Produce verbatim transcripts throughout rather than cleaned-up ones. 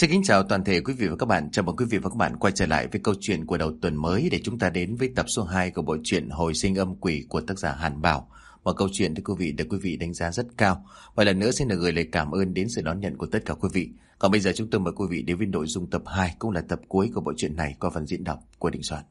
Xin kính chào toàn thể quý vị và các bạn. Chào mừng quý vị và các bạn quay trở lại với câu chuyện của đầu tuần mới để chúng ta đến với tập số hai của bộ truyện Hồi sinh âm quỷ của tác giả Hàn Bảo. Một câu chuyện thưa quý vị được quý vị đánh giá rất cao. Và lần nữa xin được gửi lời cảm ơn đến sự đón nhận của tất cả quý vị. Còn bây giờ chúng tôi mời quý vị đến với nội dung tập hai, cũng là tập cuối của bộ truyện này qua phần diễn đọc của Đình Soạn.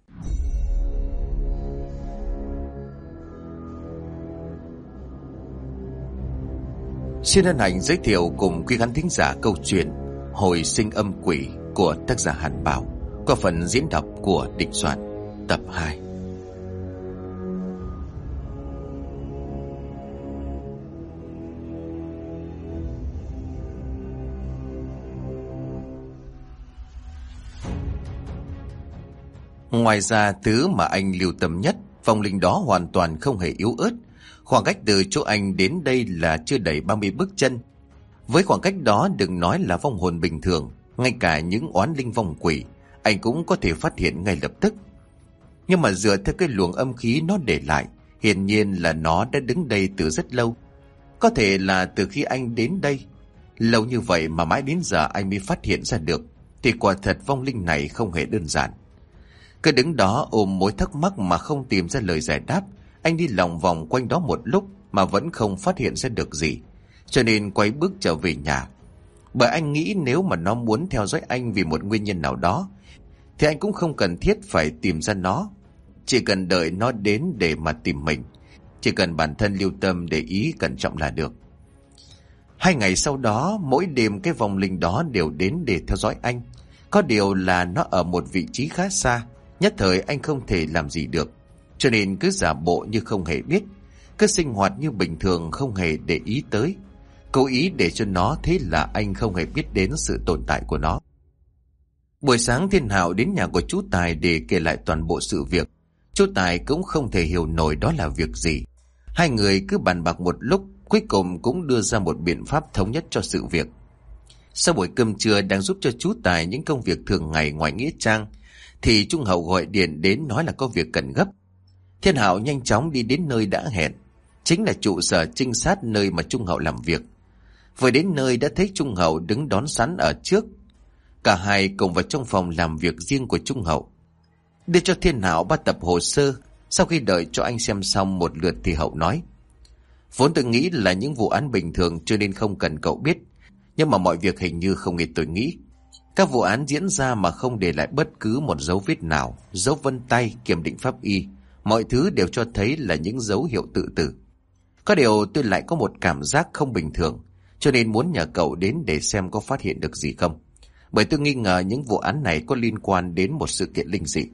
Xin hân hạnh giới thiệu cùng quý khán thính giả câu chuyện Hồi sinh âm quỷ của tác giả Hàn Bảo qua phần diễn đọc của Đình Soạn, tập hai. Ngoài ra, thứ mà anh lưu tâm nhất, vong linh đó hoàn toàn không hề yếu ớt. Khoảng cách từ chỗ anh đến đây là chưa đầy ba mươi bước chân. Với khoảng cách đó, đừng nói là vong hồn bình thường, ngay cả những oán linh vong quỷ anh cũng có thể phát hiện ngay lập tức. Nhưng mà dựa theo cái luồng âm khí nó để lại, hiển nhiên là nó đã đứng đây từ rất lâu. Có thể là từ khi anh đến đây. Lâu như vậy mà mãi đến giờ anh mới phát hiện ra được, thì quả thật vong linh này không hề đơn giản. Cứ đứng đó ôm mối thắc mắc mà không tìm ra lời giải đáp, anh đi lòng vòng quanh đó một lúc mà vẫn không phát hiện ra được gì, cho nên quay bước trở về nhà. Bởi anh nghĩ nếu mà nó muốn theo dõi anh vì một nguyên nhân nào đó, thì anh cũng không cần thiết phải tìm ra nó. Chỉ cần đợi nó đến để mà tìm mình, chỉ cần bản thân lưu tâm để ý cẩn trọng là được. Hai ngày sau đó, mỗi đêm cái vong linh đó đều đến để theo dõi anh. Có điều là nó ở một vị trí khá xa, nhất thời anh không thể làm gì được, cho nên cứ giả bộ như không hề biết, cứ sinh hoạt như bình thường không hề để ý tới, cố ý để cho nó thấy là anh không hề biết đến sự tồn tại của nó. Buổi sáng Thiên Hạo đến nhà của chú Tài để kể lại toàn bộ sự việc. Chú Tài cũng không thể hiểu nổi đó là việc gì. Hai người cứ bàn bạc một lúc, cuối cùng cũng đưa ra một biện pháp thống nhất cho sự việc. Sau buổi cơm trưa đang giúp cho chú Tài những công việc thường ngày ngoài nghĩa trang, thì Trung Hậu gọi điện đến nói là có việc cần gấp. Thiên Hạo nhanh chóng đi đến nơi đã hẹn, chính là trụ sở trinh sát nơi mà Trung Hậu làm việc. Vừa đến nơi đã thấy Trung Hậu đứng đón sẵn ở trước. Cả hai cùng vào trong phòng làm việc riêng của Trung Hậu, đưa cho Thiên Hạo ba tập hồ sơ. Sau khi đợi cho anh xem xong một lượt thì Hậu nói: Vốn tôi nghĩ là những vụ án bình thường cho nên không cần cậu biết, nhưng mà mọi việc hình như không như tôi nghĩ. Các vụ án diễn ra mà không để lại bất cứ một dấu vết nào, dấu vân tay, kiểm định pháp y, mọi thứ đều cho thấy là những dấu hiệu tự tử. Có điều tôi lại có một cảm giác không bình thường, cho nên muốn nhờ cậu đến để xem có phát hiện được gì không. Bởi tôi nghi ngờ những vụ án này có liên quan đến một sự kiện linh dị.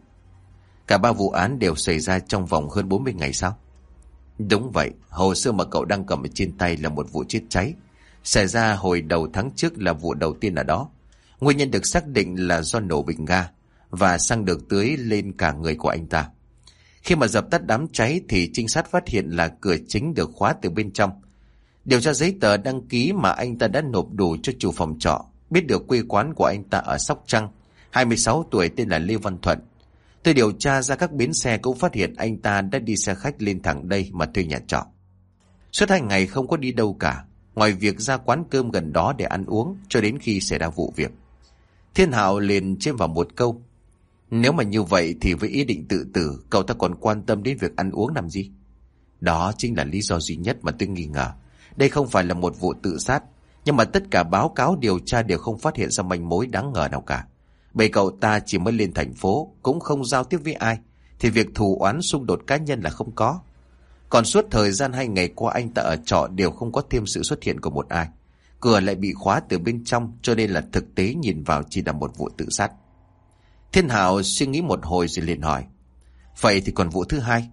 Cả ba vụ án đều xảy ra trong vòng hơn bốn mươi ngày sao? Đúng vậy, hồ sơ mà cậu đang cầm ở trên tay là một vụ chết cháy, xảy ra hồi đầu tháng trước, là vụ đầu tiên ở đó. Nguyên nhân được xác định là do nổ bình ga và xăng được tưới lên cả người của anh ta. Khi mà dập tắt đám cháy thì trinh sát phát hiện là cửa chính được khóa từ bên trong. Điều tra giấy tờ đăng ký mà anh ta đã nộp đủ cho chủ phòng trọ, biết được quê quán của anh ta ở Sóc Trăng, hai mươi sáu tuổi, tên là Lê Văn Thuận. Tôi điều tra ra các bến xe cũng phát hiện anh ta đã đi xe khách lên thẳng đây mà thuê nhà trọ. Suốt hai ngày không có đi đâu cả, ngoài việc ra quán cơm gần đó để ăn uống cho đến khi xảy ra vụ việc. Thiên Hạo liền chêm vào một câu: Nếu mà như vậy thì với ý định tự tử, cậu ta còn quan tâm đến việc ăn uống làm gì? Đó chính là lý do duy nhất mà tôi nghi ngờ. Đây không phải là một vụ tự sát, nhưng mà tất cả báo cáo điều tra đều không phát hiện ra manh mối đáng ngờ nào cả. Bởi cậu ta chỉ mới lên thành phố, cũng không giao tiếp với ai, thì việc thù oán xung đột cá nhân là không có. Còn suốt thời gian hai ngày qua anh ta ở trọ đều không có thêm sự xuất hiện của một ai. Cửa lại bị khóa từ bên trong, cho nên là thực tế nhìn vào chỉ là một vụ tự sát. Thiên Hạo suy nghĩ một hồi rồi liền hỏi: Vậy thì còn vụ thứ hai?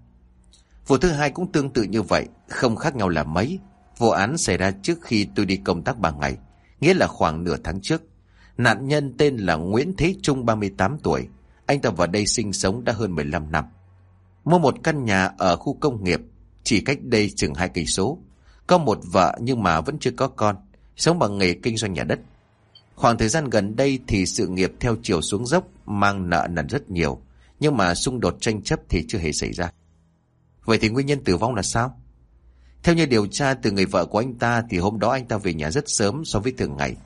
Vụ thứ hai cũng tương tự như vậy, không khác nhau là mấy. Vụ án xảy ra trước khi tôi đi công tác ba ngày, nghĩa là khoảng nửa tháng trước. Nạn nhân tên là Nguyễn Thế Trung, ba mươi tám tuổi. Anh ta vào đây sinh sống đã hơn mười lăm năm. Mua một căn nhà ở khu công nghiệp, chỉ cách đây chừng hai cây số. Có một vợ nhưng mà vẫn chưa có con, sống bằng nghề kinh doanh nhà đất. Khoảng thời gian gần đây thì sự nghiệp theo chiều xuống dốc, mang nợ nần rất nhiều, nhưng mà xung đột tranh chấp thì chưa hề xảy ra. Vậy thì nguyên nhân tử vong là sao? Theo như điều tra từ người vợ của anh ta thì hôm đó anh ta về nhà rất sớm so với thường ngày.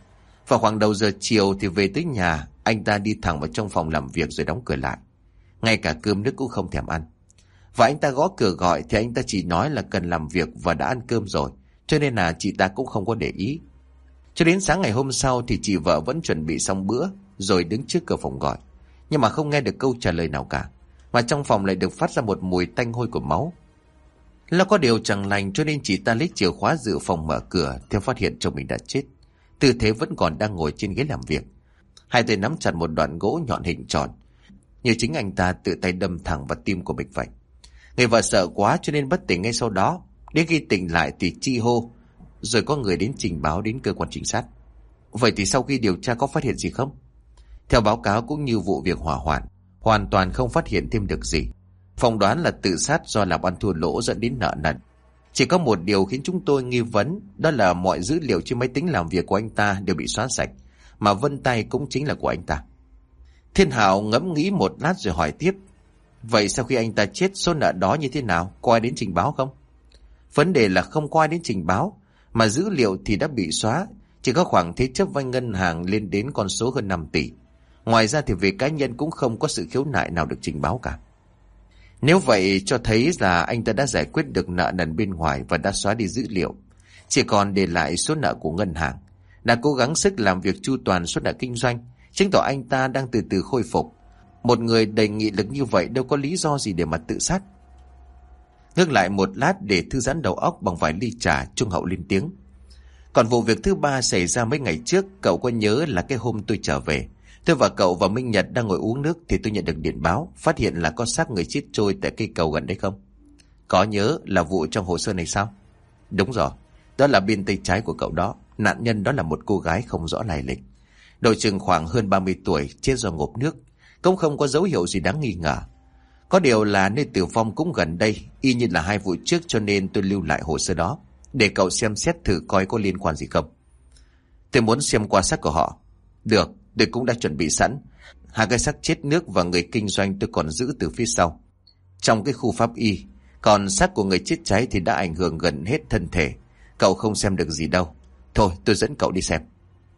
Vào khoảng đầu giờ chiều thì về tới nhà, anh ta đi thẳng vào trong phòng làm việc rồi đóng cửa lại. Ngay cả cơm nước cũng không thèm ăn. Và anh ta gõ cửa gọi thì anh ta chỉ nói là cần làm việc và đã ăn cơm rồi, cho nên là chị ta cũng không có để ý. Cho đến sáng ngày hôm sau thì chị vợ vẫn chuẩn bị xong bữa rồi đứng trước cửa phòng gọi, nhưng mà không nghe được câu trả lời nào cả, mà trong phòng lại được phát ra một mùi tanh hôi của máu. Là có điều chẳng lành cho nên chị ta lấy chìa khóa dự phòng mở cửa thì phát hiện chồng mình đã chết. Tư thế vẫn còn đang ngồi trên ghế làm việc, hai tay nắm chặt một đoạn gỗ nhọn hình tròn, như chính anh ta tự tay đâm thẳng vào tim của mình vậy. Người vợ sợ quá cho nên bất tỉnh ngay sau đó. Đến khi tỉnh lại thì chi hô, rồi có người đến trình báo đến cơ quan trinh sát. Vậy thì sau khi điều tra có phát hiện gì không? Theo báo cáo cũng như vụ việc hỏa hoạn, hoàn toàn không phát hiện thêm được gì. Phỏng đoán là tự sát do làm ăn thua lỗ dẫn đến nợ nần. Chỉ có một điều khiến chúng tôi nghi vấn, đó là mọi dữ liệu trên máy tính làm việc của anh ta đều bị xóa sạch, mà vân tay cũng chính là của anh ta. Thiên Hảo ngẫm nghĩ một lát rồi hỏi tiếp, vậy sau khi anh ta chết số nợ đó như thế nào, có ai đến trình báo không? Vấn đề là không có ai đến trình báo, mà dữ liệu thì đã bị xóa, chỉ có khoản thế chấp vay ngân hàng lên đến con số hơn năm tỷ. Ngoài ra thì về cá nhân cũng không có sự khiếu nại nào được trình báo cả. Nếu vậy cho thấy là anh ta đã giải quyết được nợ nần bên ngoài và đã xóa đi dữ liệu, chỉ còn để lại số nợ của ngân hàng, đã cố gắng sức làm việc chu toàn số nợ kinh doanh, chứng tỏ anh ta đang từ từ khôi phục. Một người đầy nghị lực như vậy đâu có lý do gì để mà tự sát. Ngước lại một lát để thư giãn đầu óc bằng vài ly trà, Trung Hậu lên tiếng. Còn vụ việc thứ ba xảy ra mấy ngày trước, cậu có nhớ là cái hôm tôi trở về, tôi và cậu và Minh Nhật đang ngồi uống nước thì tôi nhận được điện báo, phát hiện là có xác người chết trôi tại cây cầu gần đấy không? Có nhớ là vụ trong hồ sơ này sao? Đúng rồi, đó là bên tay trái của cậu đó. Nạn nhân đó là một cô gái không rõ lai lịch, độ chừng khoảng hơn ba mươi tuổi, chết do ngộp nước, cũng không có dấu hiệu gì đáng nghi ngờ. Có điều là nơi tử vong cũng gần đây, y như là hai vụ trước, cho nên tôi lưu lại hồ sơ đó để cậu xem xét thử coi có liên quan gì không. Tôi muốn xem qua xác của họ. Được, tôi cũng đã chuẩn bị sẵn. Hai cái xác chết nước và người kinh doanh tôi còn giữ từ phía sau, trong cái khu pháp y. Còn xác của người chết cháy thì đã ảnh hưởng gần hết thân thể, cậu không xem được gì đâu. Thôi tôi dẫn cậu đi xem.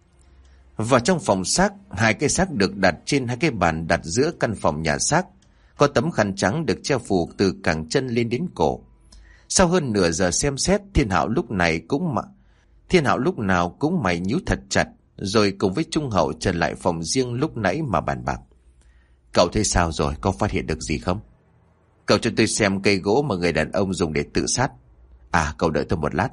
Vào trong phòng xác, hai cái xác được đặt trên hai cái bàn đặt giữa căn phòng nhà xác. Có tấm khăn trắng được che phủ từ cẳng chân lên đến cổ. Sau hơn nửa giờ xem xét, Thiên Hạo lúc này cũng mà Thiên Hạo lúc nào cũng mày nhíu thật chặt, rồi cùng với Trung Hậu trở lại phòng riêng lúc nãy mà bàn bạc. Cậu thấy sao rồi, có phát hiện được gì không? Cậu cho tôi xem cây gỗ mà người đàn ông dùng để tự sát. À, cậu đợi tôi một lát.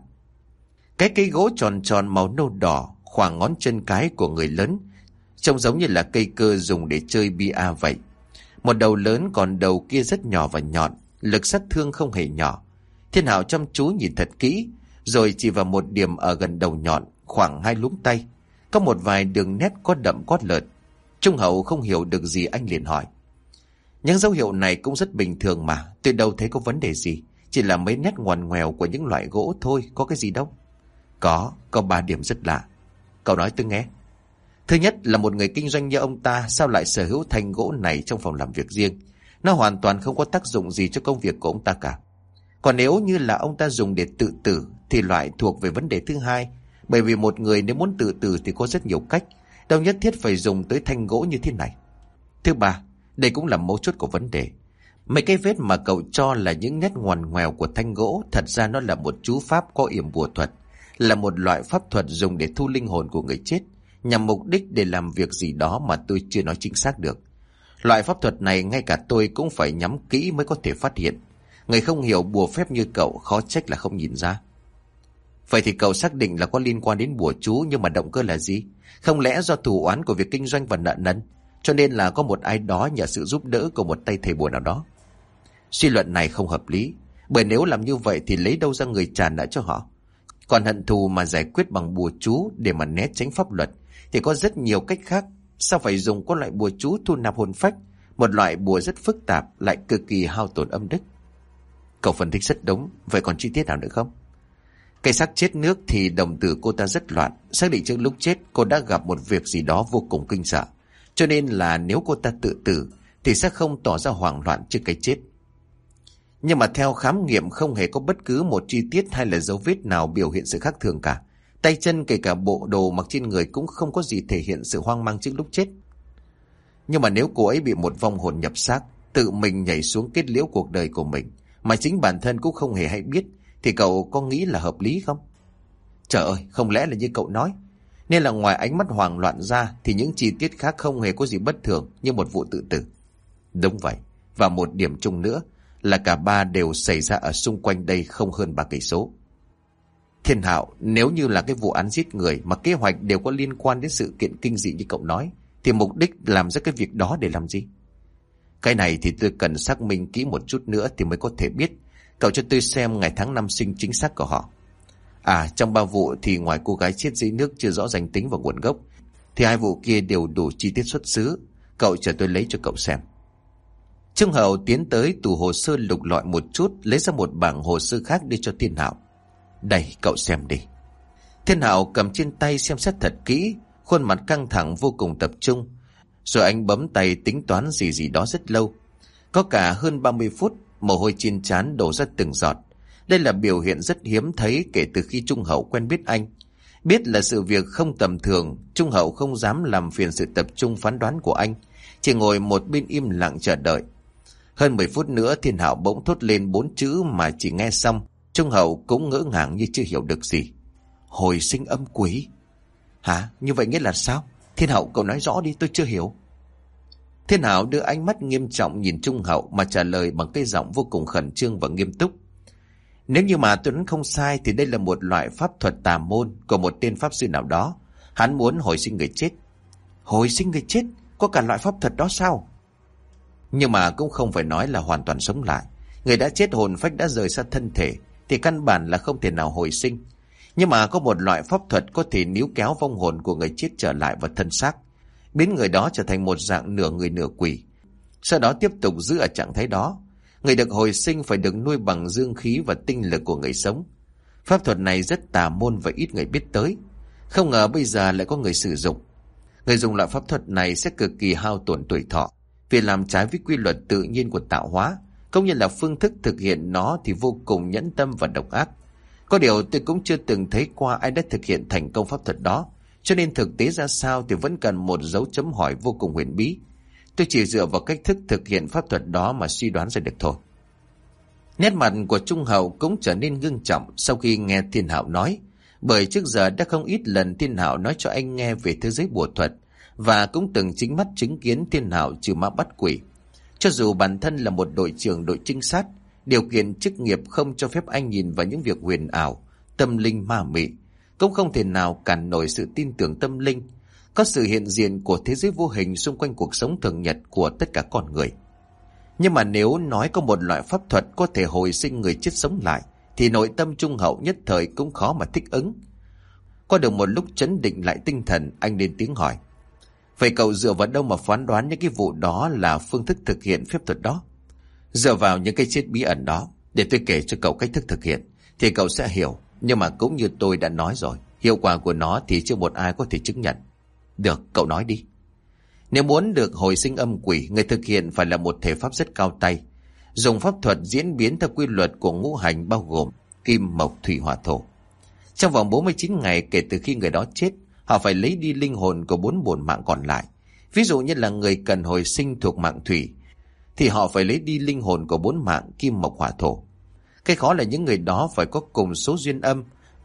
Cái cây gỗ tròn tròn màu nâu đỏ, khoảng ngón chân cái của người lớn, trông giống như là cây cơ dùng để chơi bia vậy. Một đầu lớn, còn đầu kia rất nhỏ và nhọn, lực sát thương không hề nhỏ. Thiên Hạo chăm chú nhìn thật kỹ, rồi chỉ vào một điểm ở gần đầu nhọn, khoảng hai lúm tay, có một vài đường nét có đậm cốt lợn. Trung Hậu không hiểu được gì, anh liền hỏi. Những dấu hiệu này cũng rất bình thường mà, tôi đâu thấy có vấn đề gì, chỉ là mấy nét ngoằn ngoèo của những loại gỗ thôi, có cái gì đâu. Có, có ba điểm rất lạ. Cậu nói tôi nghe. Thứ nhất là một người kinh doanh như ông ta sao lại sở hữu thanh gỗ này trong phòng làm việc riêng. Nó hoàn toàn không có tác dụng gì cho công việc của ông ta cả. Còn nếu như là ông ta dùng để tự tử thì loại thuộc về vấn đề thứ hai. Bởi vì một người nếu muốn tự tử thì có rất nhiều cách, đâu nhất thiết phải dùng tới thanh gỗ như thế này. Thứ ba, đây cũng là mấu chốt của vấn đề. Mấy cái vết mà cậu cho là những nét ngoằn ngoèo của thanh gỗ, thật ra nó là một chú pháp có yểm bùa thuật, là một loại pháp thuật dùng để thu linh hồn của người chết, nhằm mục đích để làm việc gì đó mà tôi chưa nói chính xác được. Loại pháp thuật này ngay cả tôi cũng phải nhắm kỹ mới có thể phát hiện. Người không hiểu bùa phép như cậu khó trách là không nhìn ra. Vậy thì cậu xác định là có liên quan đến bùa chú, nhưng mà động cơ là gì? Không lẽ do thù oán của việc kinh doanh và nợ nần, cho nên là có một ai đó nhờ sự giúp đỡ của một tay thầy bùa nào đó? Suy luận này không hợp lý, bởi nếu làm như vậy thì lấy đâu ra người trả nợ cho họ? Còn hận thù mà giải quyết bằng bùa chú để mà né tránh pháp luật thì có rất nhiều cách khác. Sao phải dùng có loại bùa chú thu nạp hồn phách, một loại bùa rất phức tạp lại cực kỳ hao tổn âm đức? Cậu phân tích rất đúng. Vậy còn chi tiết nào nữa không? Cây xác chết nước thì đồng tử cô ta rất loạn, xác định trước lúc chết cô đã gặp một việc gì đó vô cùng kinh sợ, cho nên là nếu cô ta tự tử thì sẽ không tỏ ra hoảng loạn trước cái chết. Nhưng mà theo khám nghiệm không hề có bất cứ một chi tiết hay là dấu vết nào biểu hiện sự khác thường cả. Tay chân kể cả bộ đồ mặc trên người cũng không có gì thể hiện sự hoang mang trước lúc chết. Nhưng mà nếu cô ấy bị một vong hồn nhập xác, tự mình nhảy xuống kết liễu cuộc đời của mình, mà chính bản thân cũng không hề hay biết, thì cậu có nghĩ là hợp lý không? Trời ơi, không lẽ là như cậu nói? Nên là ngoài ánh mắt hoảng loạn ra thì những chi tiết khác không hề có gì bất thường như một vụ tự tử. Đúng vậy, và một điểm chung nữa là cả ba đều xảy ra ở xung quanh đây không hơn ba cây số. Thiên Hạo, nếu như là cái vụ án giết người mà kế hoạch đều có liên quan đến sự kiện kinh dị như cậu nói, thì mục đích làm ra cái việc đó để làm gì? Cái này thì tôi cần xác minh kỹ một chút nữa thì mới có thể biết. Cậu cho tôi xem ngày tháng năm sinh chính xác của họ. À, trong ba vụ thì ngoài cô gái chết dưới nước chưa rõ danh tính và nguồn gốc, thì hai vụ kia đều đủ chi tiết xuất xứ. Cậu chờ tôi lấy cho cậu xem. Trung Hậu tiến tới tủ hồ sơ lục lọi một chút, lấy ra một bảng hồ sơ khác đưa cho Thiên Hạo. Đây, cậu xem đi. Thiên Hạo cầm trên tay xem xét thật kỹ, khuôn mặt căng thẳng vô cùng tập trung. Rồi anh bấm tay tính toán gì gì đó rất lâu. Có cả hơn ba mươi phút, mồ hôi trên trán đổ ra từng giọt. Đây là biểu hiện rất hiếm thấy kể từ khi Trung Hậu quen biết anh. Biết là sự việc không tầm thường, Trung Hậu không dám làm phiền sự tập trung phán đoán của anh, chỉ ngồi một bên im lặng chờ đợi. Hơn mười phút nữa Thiên Hạo bỗng thốt lên bốn chữ mà chỉ nghe xong Trung Hậu cũng ngỡ ngàng như chưa hiểu được gì. Hồi sinh âm quỷ. Hả? Như vậy nghĩa là sao? Thiên Hậu, cậu nói rõ đi, tôi chưa hiểu. Thiên Hạo đưa ánh mắt nghiêm trọng nhìn Trung Hậu mà trả lời bằng cái giọng vô cùng khẩn trương và nghiêm túc. Nếu như mà tôi đoán không sai thì đây là một loại pháp thuật tà môn của một tên pháp sư nào đó. Hắn muốn hồi sinh người chết. Hồi sinh người chết? Có cả loại pháp thuật đó sao? Nhưng mà cũng không phải nói là hoàn toàn sống lại. Người đã chết hồn phách đã rời xa thân thể thì căn bản là không thể nào hồi sinh. Nhưng mà có một loại pháp thuật có thể níu kéo vong hồn của người chết trở lại vào thân xác, biến người đó trở thành một dạng nửa người nửa quỷ, sau đó tiếp tục giữ ở trạng thái đó. Người được hồi sinh phải được nuôi bằng dương khí và tinh lực của người sống. Pháp thuật này rất tà môn và ít người biết tới. Không ngờ bây giờ lại có người sử dụng. Người dùng loại pháp thuật này sẽ cực kỳ hao tổn tuổi thọ, vì làm trái với quy luật tự nhiên của tạo hóa, cũng như là phương thức thực hiện nó thì vô cùng nhẫn tâm và độc ác. Có điều tôi cũng chưa từng thấy qua ai đã thực hiện thành công pháp thuật đó, cho nên thực tế ra sao thì vẫn cần một dấu chấm hỏi vô cùng huyền bí. Tôi chỉ dựa vào cách thức thực hiện pháp thuật đó mà suy đoán ra được thôi. Nét mặt của Trung Hậu cũng trở nên ngưng trọng sau khi nghe Thiên Hạo nói, bởi trước giờ đã không ít lần Thiên Hạo nói cho anh nghe về thế giới bùa thuật, và cũng từng chính mắt chứng kiến Thiên Hạo trừ ma bắt quỷ. Cho dù bản thân là một đội trưởng đội trinh sát, điều kiện chức nghiệp không cho phép anh nhìn vào những việc huyền ảo, tâm linh ma mị, cũng không thể nào cản nổi sự tin tưởng tâm linh, có sự hiện diện của thế giới vô hình xung quanh cuộc sống thường nhật của tất cả con người. Nhưng mà nếu nói có một loại pháp thuật có thể hồi sinh người chết sống lại, thì nội tâm Trung Hậu nhất thời cũng khó mà thích ứng. Qua được một lúc trấn định lại tinh thần, anh lên tiếng hỏi. Vậy cậu dựa vào đâu mà phán đoán những cái vụ đó là phương thức thực hiện phép thuật đó? Dựa vào những cái chết bí ẩn đó. Để tôi kể cho cậu cách thức thực hiện thì cậu sẽ hiểu. Nhưng mà cũng như tôi đã nói rồi, hiệu quả của nó thì chưa một ai có thể chứng nhận. Được, cậu nói đi. Nếu muốn được hồi sinh âm quỷ, người thực hiện phải là một thể pháp rất cao tay, dùng pháp thuật diễn biến theo quy luật của ngũ hành bao gồm kim, mộc, thủy, hỏa, thổ. Trong vòng bốn mươi chín ngày kể từ khi người đó chết, họ phải lấy đi linh hồn của bốn bổn mạng còn lại. Ví dụ như là người cần hồi sinh thuộc mạng thủy, thì họ phải lấy đi linh hồn của bốn mạng kim, mộc, hỏa, thổ. Cái khó là những người đó phải có cùng số duyên âm,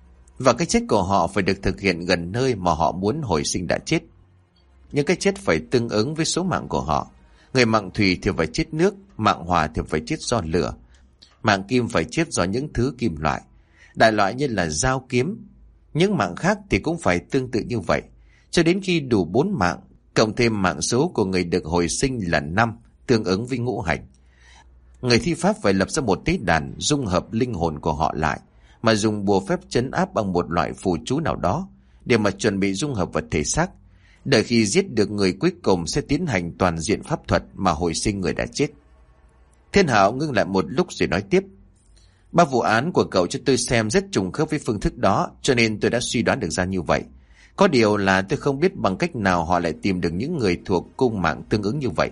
và cái chết của họ phải được thực hiện gần nơi mà họ muốn hồi sinh đã chết. Những cái chết phải tương ứng với số mạng của họ. Người mạng thủy thì phải chết nước, mạng hỏa thì phải chết do lửa, mạng kim phải chết do những thứ kim loại, đại loại như là dao kiếm. Những mạng khác thì cũng phải tương tự như vậy, cho đến khi đủ bốn mạng, cộng thêm mạng số của người được hồi sinh là năm, tương ứng với ngũ hành. Người thi pháp phải lập ra một tế đàn dung hợp linh hồn của họ lại, mà dùng bùa phép trấn áp bằng một loại phù chú nào đó để mà chuẩn bị dung hợp vật thể xác. Đợi khi giết được người cuối cùng sẽ tiến hành toàn diện pháp thuật mà hồi sinh người đã chết. Thiên Hạo ngưng lại một lúc rồi nói tiếp. Ba vụ án của cậu cho tôi xem rất trùng khớp với phương thức đó, cho nên tôi đã suy đoán được ra như vậy. Có điều là tôi không biết bằng cách nào họ lại tìm được những người thuộc cung mạng tương ứng như vậy.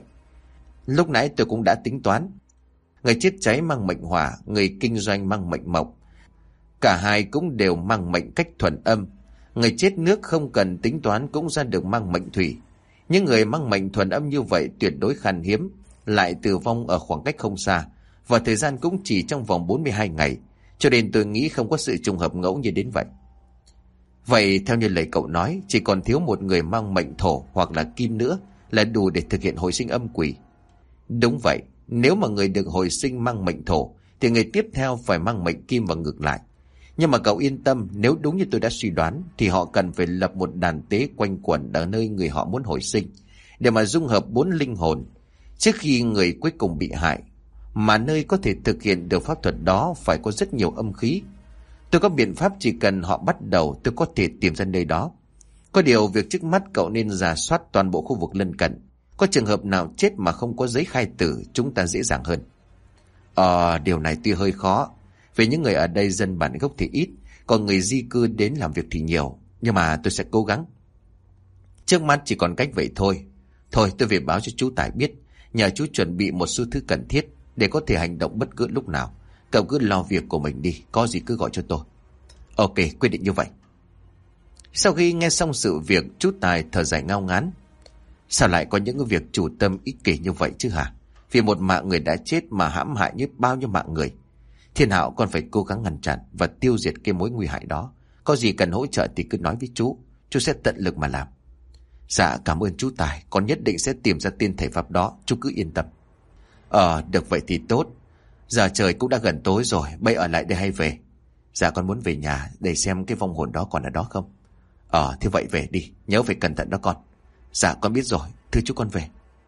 Lúc nãy tôi cũng đã tính toán. Người chết cháy mang mệnh hỏa, người kinh doanh mang mệnh mộc. Cả hai cũng đều mang mệnh cách thuần âm, Người chết nước không cần tính toán cũng ra được mang mệnh thủy. Những người mang mệnh thuần âm như vậy tuyệt đối khan hiếm, lại tử vong ở khoảng cách không xa, và thời gian cũng chỉ trong vòng bốn mươi hai ngày, cho nên tôi nghĩ không có sự trùng hợp ngẫu nhiên đến vậy. Vậy theo như lời cậu nói, chỉ còn thiếu một người mang mệnh thổ hoặc là kim nữa là đủ để thực hiện hồi sinh âm quỷ. Đúng vậy, nếu mà người được hồi sinh mang mệnh thổ thì người tiếp theo phải mang mệnh kim và ngược lại. Nhưng mà cậu yên tâm, nếu đúng như tôi đã suy đoán thì họ cần phải lập một đàn tế quanh quẩn ở nơi người họ muốn hồi sinh, để mà dung hợp bốn linh hồn trước khi người cuối cùng bị hại. Mà nơi có thể thực hiện được pháp thuật đó phải có rất nhiều âm khí. Tôi có biện pháp, chỉ cần họ bắt đầu tôi có thể tìm ra nơi đó. Có điều việc trước mắt cậu nên rà soát toàn bộ khu vực lân cận. Có trường hợp nào chết mà không có giấy khai tử, chúng ta dễ dàng hơn. Ờ, điều này tuy hơi khó, vì những người ở đây dân bản gốc thì ít, còn người di cư đến làm việc thì nhiều. Nhưng mà tôi sẽ cố gắng. Trước mắt chỉ còn cách vậy thôi. Thôi tôi về báo cho chú Tài biết, nhờ chú chuẩn bị một số thứ cần thiết để có thể hành động bất cứ lúc nào. Cậu cứ lo việc của mình đi, có gì cứ gọi cho tôi. Ok, quyết định như vậy. Sau khi nghe xong sự việc, chú Tài thở dài ngao ngán. Sao lại có những cái việc chủ tâm ích kỷ như vậy chứ hả? Vì một mạng người đã chết mà hãm hại như bao nhiêu mạng người. Thiên Hạo còn phải cố gắng ngăn chặn và tiêu diệt cái mối nguy hại đó. Có gì cần hỗ trợ thì cứ nói với chú, chú sẽ tận lực mà làm. Dạ cảm ơn chú Tài, con nhất định sẽ tìm ra tiên thể pháp đó, chú cứ yên tâm. Ờ, được vậy thì tốt. Giờ trời cũng đã gần tối rồi, bây ở lại đây hay về? Dạ con muốn về nhà để xem cái vong hồn đó còn ở đó không. Ờ, thế vậy về đi, nhớ phải cẩn thận đó con. Dạ con biết rồi, thưa chú con về.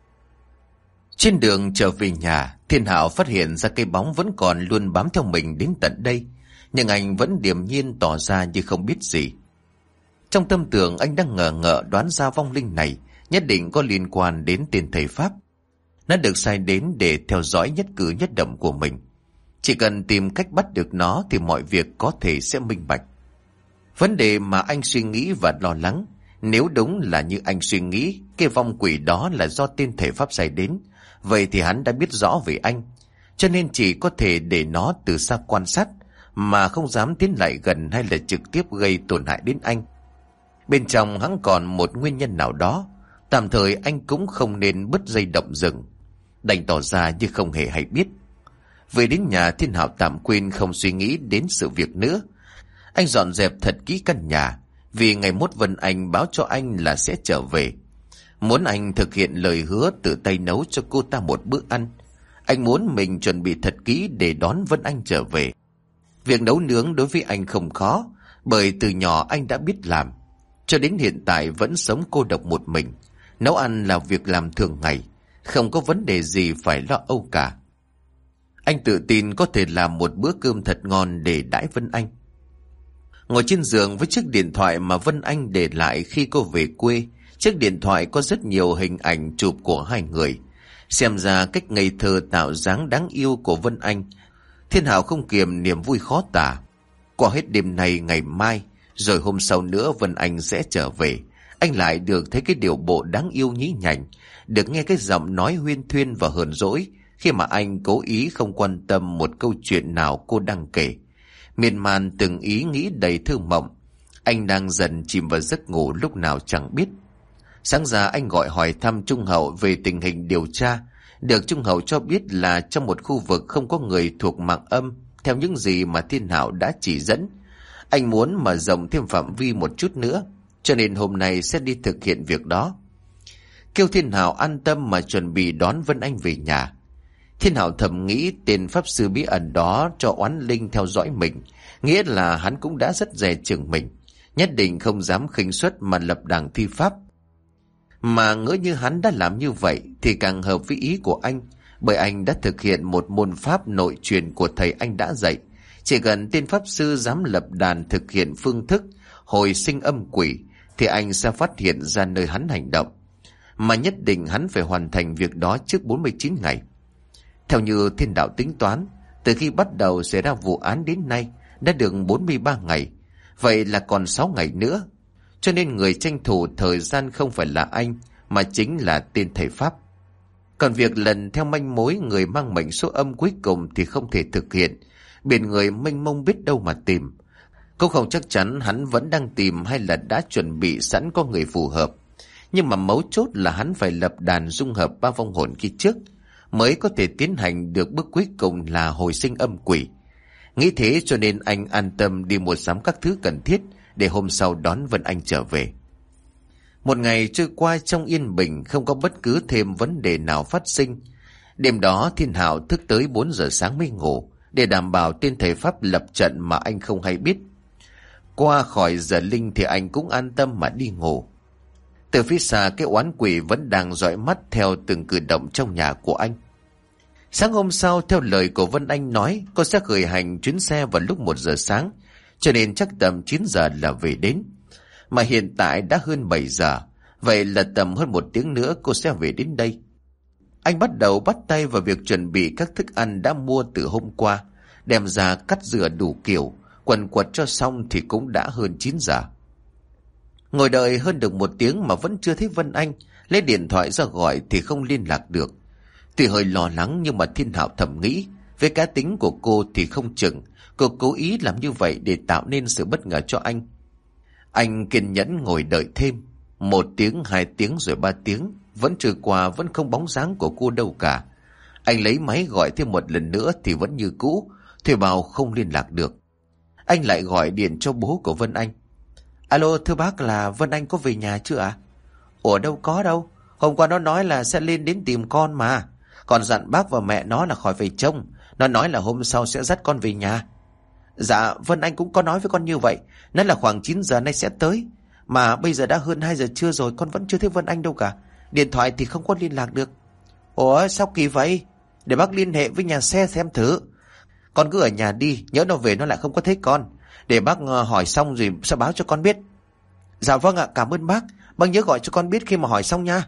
Trên đường trở về nhà, Thiên Hạo phát hiện ra cái bóng vẫn còn luôn bám theo mình đến tận đây, nhưng anh vẫn điềm nhiên tỏ ra như không biết gì. Trong tâm tưởng anh đang ngờ ngợ đoán ra vong linh này nhất định có liên quan đến tên thầy Pháp. Nó được sai đến để theo dõi nhất cử nhất động của mình. Chỉ cần tìm cách bắt được nó thì mọi việc có thể sẽ minh bạch. Vấn đề mà anh suy nghĩ và lo lắng, nếu đúng là như anh suy nghĩ, cái vong quỷ đó là do tên thể Pháp sai đến, vậy thì hắn đã biết rõ về anh, cho nên chỉ có thể để nó từ xa quan sát, mà không dám tiến lại gần hay là trực tiếp gây tổn hại đến anh. Bên trong hắn còn một nguyên nhân nào đó, tạm thời anh cũng không nên bứt dây động rừng, đành tỏ ra như không hề hay biết. Về đến nhà, Thiên Hạo tạm quên không suy nghĩ đến sự việc nữa. Anh dọn dẹp thật kỹ căn nhà, vì ngày mốt Vân Anh báo cho anh là sẽ trở về. Muốn anh thực hiện lời hứa tự tay nấu cho cô ta một bữa ăn. Anh muốn mình chuẩn bị thật kỹ để đón Vân Anh trở về. Việc nấu nướng đối với anh không khó, bởi từ nhỏ anh đã biết làm. Cho đến hiện tại vẫn sống cô độc một mình. Nấu ăn là việc làm thường ngày, không có vấn đề gì phải lo âu cả. Anh tự tin có thể làm một bữa cơm thật ngon để đãi Vân Anh. Ngồi trên giường với chiếc điện thoại mà Vân Anh để lại khi cô về quê, chiếc điện thoại có rất nhiều hình ảnh chụp của hai người. Xem ra cách ngây thơ tạo dáng đáng yêu của Vân Anh, Thiên Hạo không kiềm niềm vui khó tả. Qua hết đêm nay ngày mai, rồi hôm sau nữa Vân Anh sẽ trở về. Anh lại được thấy cái điệu bộ đáng yêu nhí nhảnh, được nghe cái giọng nói huyên thuyên và hờn dỗi khi mà anh cố ý không quan tâm một câu chuyện nào cô đang kể. Miên man từng ý nghĩ đầy thơ mộng. Anh đang dần chìm vào giấc ngủ lúc nào chẳng biết. Sáng ra anh gọi hỏi thăm Trung Hậu về tình hình điều tra. Được Trung Hậu cho biết là trong một khu vực không có người thuộc mạng âm, theo những gì mà Thiên Hạo đã chỉ dẫn. Anh muốn mở rộng thêm phạm vi một chút nữa, cho nên hôm nay sẽ đi thực hiện việc đó. Kêu Thiên Hạo an tâm mà chuẩn bị đón Vân Anh về nhà. Thiên Hạo thầm nghĩ tên pháp sư bí ẩn đó cho oán linh theo dõi mình, nghĩa là hắn cũng đã rất dè chừng mình, nhất định không dám khinh suất mà lập đảng thi pháp. Mà ngỡ như hắn đã làm như vậy thì càng hợp với ý của anh, bởi anh đã thực hiện một môn pháp nội truyền của thầy anh đã dạy. Chỉ cần tên pháp sư dám lập đàn thực hiện phương thức hồi sinh âm quỷ thì anh sẽ phát hiện ra nơi hắn hành động, mà nhất định hắn phải hoàn thành việc đó trước bốn mươi chín ngày. Theo như Thiên Đạo tính toán, từ khi bắt đầu xảy ra vụ án đến nay đã được bốn mươi ba ngày, vậy là còn sáu ngày nữa. Cho nên người tranh thủ thời gian không phải là anh, mà chính là tên thầy Pháp. Còn việc lần theo manh mối người mang mệnh số âm cuối cùng thì không thể thực hiện, biển người mênh mông biết đâu mà tìm. Cũng không chắc chắn hắn vẫn đang tìm hay là đã chuẩn bị sẵn có người phù hợp. Nhưng mà mấu chốt là hắn phải lập đàn dung hợp ba vong hồn kia trước, mới có thể tiến hành được bước cuối cùng là hồi sinh âm quỷ. Nghĩ thế cho nên anh an tâm đi mua sắm các thứ cần thiết để hôm sau đón Vân Anh trở về. Một ngày trôi qua trong yên bình, không có bất cứ thêm vấn đề nào phát sinh. Đêm đó Thiên Hạo thức tới bốn giờ sáng mới ngủ, để đảm bảo tên thầy Pháp lập trận mà anh không hay biết. Qua khỏi giờ linh thì anh cũng an tâm mà đi ngủ. Từ phía xa cái oán quỷ vẫn đang dõi mắt theo từng cử động trong nhà của anh. Sáng hôm sau, theo lời của Vân Anh nói, cô sẽ khởi hành chuyến xe vào lúc một giờ sáng, cho nên chắc tầm chín giờ là về đến. Mà hiện tại đã hơn bảy giờ, vậy là tầm hơn một tiếng nữa cô sẽ về đến đây. Anh bắt đầu bắt tay vào việc chuẩn bị các thức ăn đã mua từ hôm qua, đem ra cắt rửa đủ kiểu, quần quật cho xong thì cũng đã hơn chín giờ. Ngồi đợi hơn được một tiếng mà vẫn chưa thấy Vân Anh, lấy điện thoại ra gọi thì không liên lạc được. Tuy hơi lo lắng nhưng mà Thiên Hạo thầm nghĩ, với cá tính của cô thì không chừng cô cố ý làm như vậy để tạo nên sự bất ngờ cho anh. Anh kiên nhẫn ngồi đợi thêm, một tiếng, hai tiếng rồi ba tiếng, vẫn trôi qua vẫn không bóng dáng của cô đâu cả. Anh lấy máy gọi thêm một lần nữa thì vẫn như cũ, thuê bao không liên lạc được. Anh lại gọi điện cho bố của Vân Anh. Alo, thưa bác, là Vân Anh có về nhà chưa ạ? À? Ủa đâu có đâu, hôm qua nó nói là sẽ lên đến tìm con mà. Còn dặn bác và mẹ nó là khỏi về trông, nó nói là hôm sau sẽ dắt con về nhà. Dạ, Vân Anh cũng có nói với con như vậy, nói là khoảng chín giờ nay sẽ tới. Mà bây giờ đã hơn hai giờ trưa rồi, con vẫn chưa thấy Vân Anh đâu cả. Điện thoại thì không có liên lạc được. Ủa sao kỳ vậy? Để bác liên hệ với nhà xe xem thử. Con cứ ở nhà đi, nhớ nó về nó lại không có thấy con. Để bác hỏi xong rồi sẽ báo cho con biết. Dạ vâng ạ, cảm ơn bác. Bác nhớ gọi cho con biết khi mà hỏi xong nha.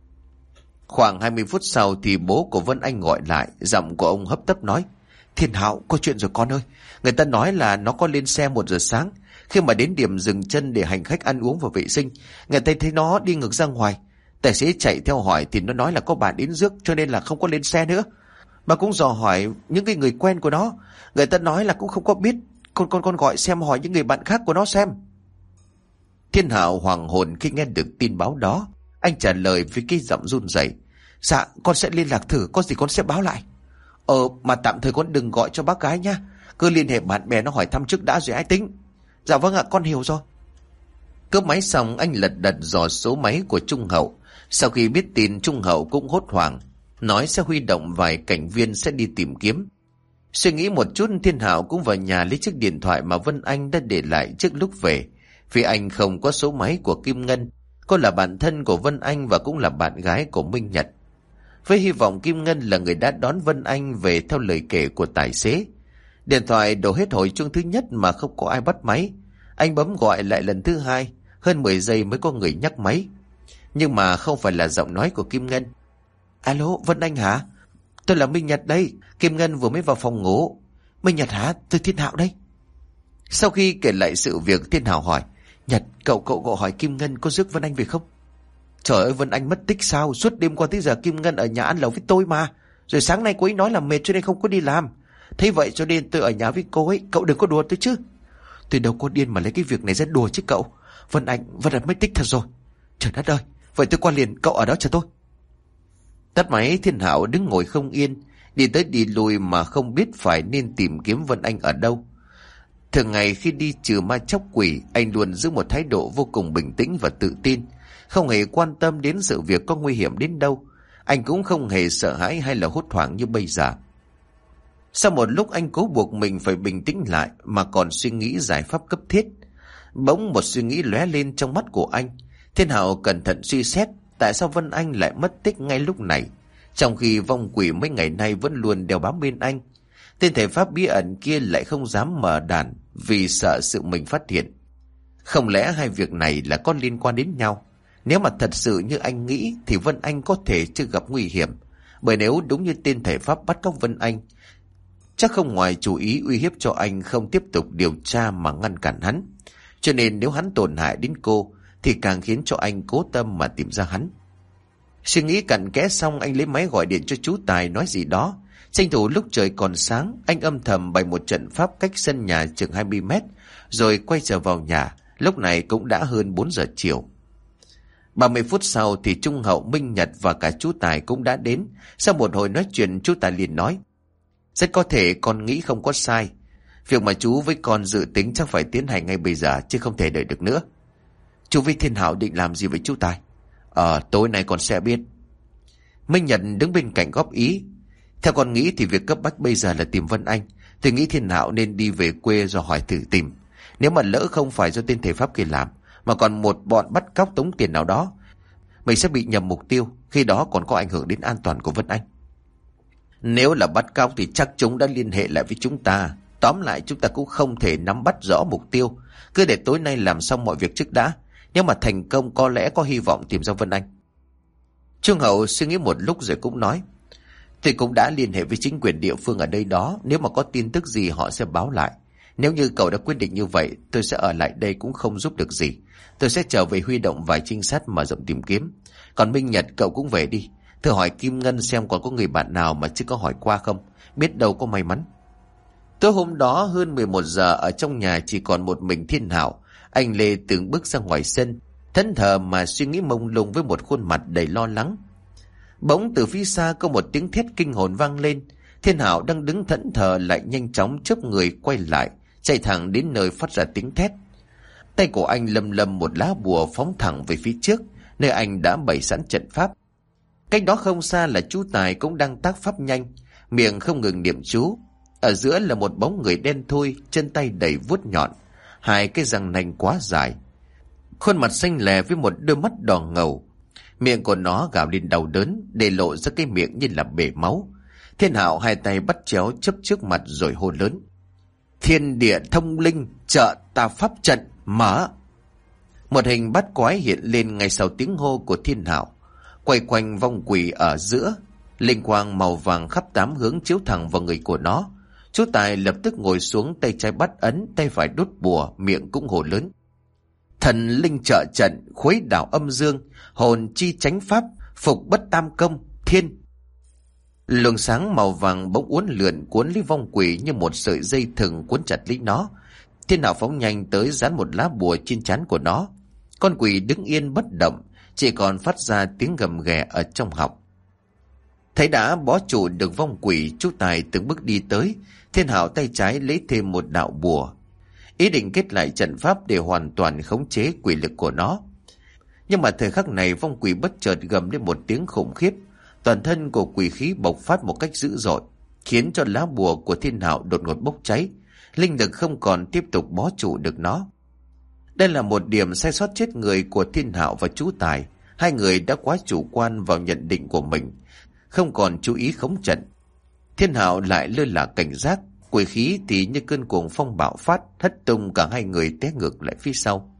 Khoảng hai mươi phút sau thì bố của Vân Anh gọi lại, giọng của ông hấp tấp nói. Thiên Hạo, có chuyện rồi con ơi. Người ta nói là nó có lên xe một giờ sáng. Khi mà đến điểm dừng chân để hành khách ăn uống và vệ sinh, người ta thấy nó đi ngược ra ngoài. Tài xế chạy theo hỏi thì nó nói là có bạn đến rước cho nên là không có lên xe nữa. Mà cũng dò hỏi những cái người quen của nó, người ta nói là cũng không có biết. Con con con gọi xem, hỏi những người bạn khác của nó xem. Thiên Hạo hoàng hồn khi nghe được tin báo đó. Anh trả lời với cái giọng run rẩy. Dạ, con sẽ liên lạc thử, có gì con sẽ báo lại. Ờ, mà tạm thời con đừng gọi cho bác gái nha. Cứ liên hệ bạn bè nó hỏi thăm trước đã rồi ai tính. Dạ vâng ạ, con hiểu rồi. Cướp máy xong anh lật đật dò số máy của Trung Hậu. Sau khi biết tin, Trung Hậu cũng hốt hoảng, nói sẽ huy động vài cảnh viên sẽ đi tìm kiếm. Suy nghĩ một chút, Thiên Hạo cũng vào nhà lấy chiếc điện thoại mà Vân Anh đã để lại trước lúc về. Vì anh không có số máy của Kim Ngân. Cô là bạn thân của Vân Anh và cũng là bạn gái của Minh Nhật. Với hy vọng Kim Ngân là người đã đón Vân Anh về theo lời kể của tài xế. Điện thoại đổ hết hồi chuông thứ nhất mà không có ai bắt máy. Anh bấm gọi lại lần thứ hai, hơn mười giây mới có người nhắc máy. Nhưng mà không phải là giọng nói của Kim Ngân. Alo, Vân Anh hả? Tôi là Minh Nhật đây. Kim Ngân vừa mới vào phòng ngủ. Minh Nhật hả? Tôi Thiên Hạo đây. Sau khi kể lại sự việc, Thiên Hạo hỏi. Nhật, cậu cậu cậu hỏi Kim Ngân có rước Vân Anh về không? Trời ơi, Vân Anh mất tích sao? Suốt đêm qua tới giờ Kim Ngân ở nhà ăn lẩu với tôi mà. Rồi sáng nay cô ấy nói là mệt cho nên không có đi làm. Thế vậy cho nên tôi ở nhà với cô ấy. Cậu đừng có đùa tôi chứ. Tôi đâu có điên mà lấy cái việc này ra đùa chứ cậu. Vân Anh, Vân Anh mất tích thật rồi. Trời đất ơi, vậy tôi qua liền, cậu ở đó chờ tôi. Tắt máy, Thiên Hạo đứng ngồi không yên, đi tới đi lui mà không biết phải nên tìm kiếm Vân Anh ở đâu. Thường ngày khi đi trừ ma chóc quỷ, anh luôn giữ một thái độ vô cùng bình tĩnh và tự tin, không hề quan tâm đến sự việc có nguy hiểm đến đâu. Anh cũng không hề sợ hãi hay là hốt hoảng như bây giờ. Sau một lúc anh cố buộc mình phải bình tĩnh lại mà còn suy nghĩ giải pháp cấp thiết. Bỗng một suy nghĩ lóe lên trong mắt của anh. Thiên Hạo cẩn thận suy xét tại sao Vân Anh lại mất tích ngay lúc này, trong khi vong quỷ mấy ngày nay vẫn luôn đeo bám bên anh. Tên thể pháp bí ẩn kia lại không dám mở đàn vì sợ sự mình phát hiện. Không lẽ hai việc này là có liên quan đến nhau? Nếu mà thật sự như anh nghĩ thì Vân Anh có thể chưa gặp nguy hiểm. Bởi nếu đúng như tên thể pháp bắt cóc Vân Anh, chắc không ngoài chủ ý uy hiếp cho anh không tiếp tục điều tra mà ngăn cản hắn. Cho nên nếu hắn tổn hại đến cô thì càng khiến cho anh cố tâm mà tìm ra hắn. Suy nghĩ cặn kẽ xong, anh lấy máy gọi điện cho chú Tài nói gì đó. Tranh thủ lúc trời còn sáng, anh âm thầm bày một trận pháp cách sân nhà chừng hai mươi mét, rồi quay trở vào nhà. Lúc này cũng đã hơn bốn giờ chiều. ba mươi phút sau thì Trung Hậu, Minh Nhật và cả chú Tài cũng đã đến. Sau một hồi nói chuyện, chú Tài liền nói: rất có thể con nghĩ không có sai. Việc mà chú với con dự tính chắc phải tiến hành ngay bây giờ, chứ không thể đợi được nữa. Chú với Thiên Hảo định làm gì với chú Tài? Ờ, tối nay con sẽ biết. Minh Nhật đứng bên cạnh góp ý: theo con nghĩ thì việc cấp bách bây giờ là tìm Vân Anh. Tôi nghĩ Thiên Hảo nên đi về quê rồi hỏi thử tìm. Nếu mà lỡ không phải do tên thể pháp kia làm, mà còn một bọn bắt cóc tống tiền nào đó, mình sẽ bị nhầm mục tiêu. Khi đó còn có ảnh hưởng đến an toàn của Vân Anh. Nếu là bắt cóc thì chắc chúng đã liên hệ lại với chúng ta. Tóm lại chúng ta cũng không thể nắm bắt rõ mục tiêu. Cứ để tối nay làm xong mọi việc trước đã. Nếu mà thành công có lẽ có hy vọng tìm ra Vân Anh. Trương Hậu suy nghĩ một lúc rồi cũng nói: tôi cũng đã liên hệ với chính quyền địa phương ở đây đó. Nếu mà có tin tức gì họ sẽ báo lại. Nếu như cậu đã quyết định như vậy, tôi sẽ ở lại đây cũng không giúp được gì. Tôi sẽ trở về huy động vài trinh sát mở rộng tìm kiếm. Còn Minh Nhật cậu cũng về đi. Thử hỏi Kim Ngân xem còn có người bạn nào mà chưa có hỏi qua không. Biết đâu có may mắn. Tối hôm đó hơn mười một giờ, ở trong nhà chỉ còn một mình Thiên Hảo. Anh Lê từng bước ra ngoài sân, thẫn thờ mà suy nghĩ mông lung với một khuôn mặt đầy lo lắng. Bỗng từ phía xa có một tiếng thét kinh hồn vang lên. Thiên Hảo đang đứng thẫn thờ lại nhanh chóng chớp người quay lại, chạy thẳng đến nơi phát ra tiếng thét. Tay của anh lầm lầm một lá bùa phóng thẳng về phía trước, nơi anh đã bày sẵn trận pháp. Cách đó không xa là chú Tài cũng đang tác pháp nhanh, miệng không ngừng niệm chú. Ở giữa là một bóng người đen thui, chân tay đầy vuốt nhọn, hai cái răng nanh quá dài, khuôn mặt xanh lè với một đôi mắt đỏ ngầu. Miệng của nó gào lên đau đớn, để lộ ra cái miệng như là bể máu. Thiên Hảo hai tay bắt chéo chấp trước mặt rồi hô lớn: thiên địa thông linh, trợ ta pháp trận mở. Một hình bát quái hiện lên ngay sau tiếng hô của Thiên Hảo, quay quanh vong quỷ ở giữa. Linh quang màu vàng khắp tám hướng chiếu thẳng vào người của nó. Chú Tài lập tức ngồi xuống, tay trái bắt ấn, tay phải đốt bùa, miệng cũng hô lớn: thần linh trợ trận, khuấy đảo âm dương, hồn chi chánh pháp, phục bất tam công, thiên. Luồng sáng màu vàng bỗng uốn lượn cuốn lấy vong quỷ như một sợi dây thừng cuốn chặt lấy nó. Thiên Hảo phóng nhanh tới dán một lá bùa trên trán của nó. Con quỷ đứng yên bất động, chỉ còn phát ra tiếng gầm ghè ở trong họng. Thấy đã bó trụ được vong quỷ, chú Tài từng bước đi tới. Thiên Hảo tay trái lấy thêm một đạo bùa, ý định kết lại trận pháp để hoàn toàn khống chế quỷ lực của nó. Nhưng mà thời khắc này vong quỷ bất chợt gầm lên một tiếng khủng khiếp. Toàn thân của quỷ khí bộc phát một cách dữ dội, khiến cho lá bùa của Thiên Hảo đột ngột bốc cháy. Linh lực không còn tiếp tục bó trụ được nó. Đây là một điểm sai sót chết người của Thiên Hảo và chú Tài. Hai người đã quá chủ quan vào nhận định của mình, không còn chú ý khống trận. Thiên Hảo lại lơ là cảnh giác, quỷ khí thì như cơn cuồng phong bạo phát, hất tung cả hai người té ngược lại phía sau.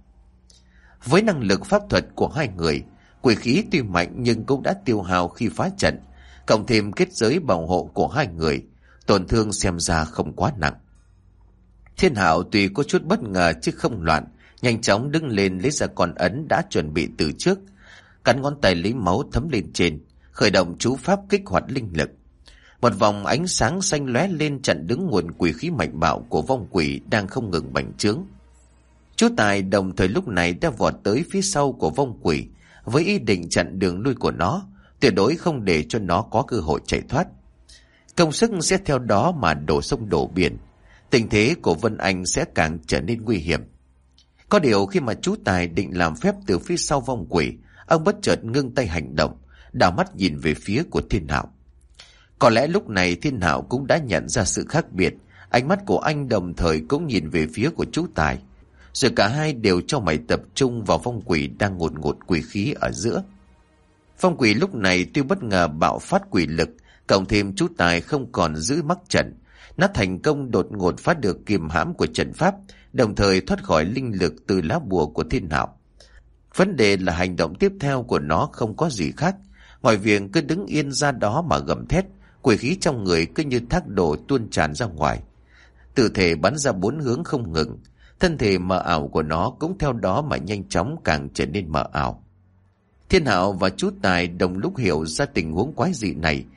Với năng lực pháp thuật của hai người, quỷ khí tuy mạnh nhưng cũng đã tiêu hao khi phá trận, cộng thêm kết giới bảo hộ của hai người, tổn thương xem ra không quá nặng. Thiên Hảo tuy có chút bất ngờ chứ không loạn, nhanh chóng đứng lên lấy ra con ấn đã chuẩn bị từ trước, cắn ngón tay lấy máu thấm lên trên, khởi động chú pháp kích hoạt linh lực. Một vòng ánh sáng xanh lóe lên chặn đứng nguồn quỷ khí mạnh bạo của vong quỷ đang không ngừng bành trướng. Chú Tài đồng thời lúc này đã vọt tới phía sau của vong quỷ với ý định chặn đường lui của nó, tuyệt đối không để cho nó có cơ hội chạy thoát. Công sức sẽ theo đó mà đổ sông đổ biển, tình thế của Vân Anh sẽ càng trở nên nguy hiểm. Có điều khi mà chú Tài định làm phép từ phía sau vong quỷ, ông bất chợt ngưng tay hành động, đảo mắt nhìn về phía của Thiên Hảo. Có lẽ lúc này Thiên Hảo cũng đã nhận ra sự khác biệt, ánh mắt của anh đồng thời cũng nhìn về phía của chú Tài, rồi cả hai đều cho mày tập trung vào vong quỷ đang ngột ngột quỷ khí ở giữa. Vong quỷ lúc này tuy bất ngờ bạo phát quỷ lực, cộng thêm chú Tài không còn giữ mắc trận, nó thành công đột ngột phá được kiềm hãm của trận pháp, đồng thời thoát khỏi linh lực từ lá bùa của Thiên Hảo. Vấn đề là hành động tiếp theo của nó không có gì khác, ngoài việc cứ đứng yên ra đó mà gầm thét, quỷ khí trong người cứ như thác đổ tuôn tràn ra ngoài, tự thể bắn ra bốn hướng không ngừng. Thân thể mờ ảo của nó cũng theo đó mà nhanh chóng càng trở nên mờ ảo. Thiên Hảo và chú Tài đồng lúc hiểu ra tình huống quái dị này,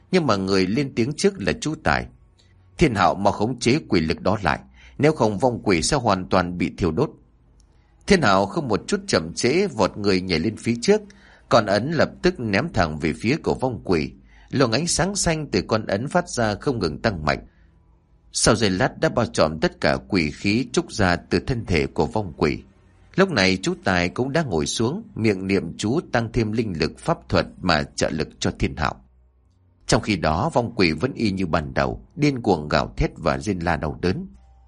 Nhưng mà người lên tiếng trước là chú Tài. Thiên Hạo mau khống chế quỷ lực đó lại, nếu không vong quỷ sẽ hoàn toàn bị thiêu đốt. Thiên Hạo không một chút chậm trễ, vọt người nhảy lên phía trước, con ấn lập tức ném thẳng về phía của vong quỷ. Luồng ánh sáng xanh từ con ấn phát ra không ngừng tăng mạnh, sau giây lát đã bao trùm tất cả quỷ khí trúc ra từ thân thể của vong quỷ. Lúc này chú Tài cũng đã ngồi xuống, miệng niệm chú tăng thêm linh lực pháp thuật mà trợ lực cho Thiên Hạo. Trong khi đó vong quỷ vẫn y như ban đầu, điên cuồng gào thét và rên la đau đớn.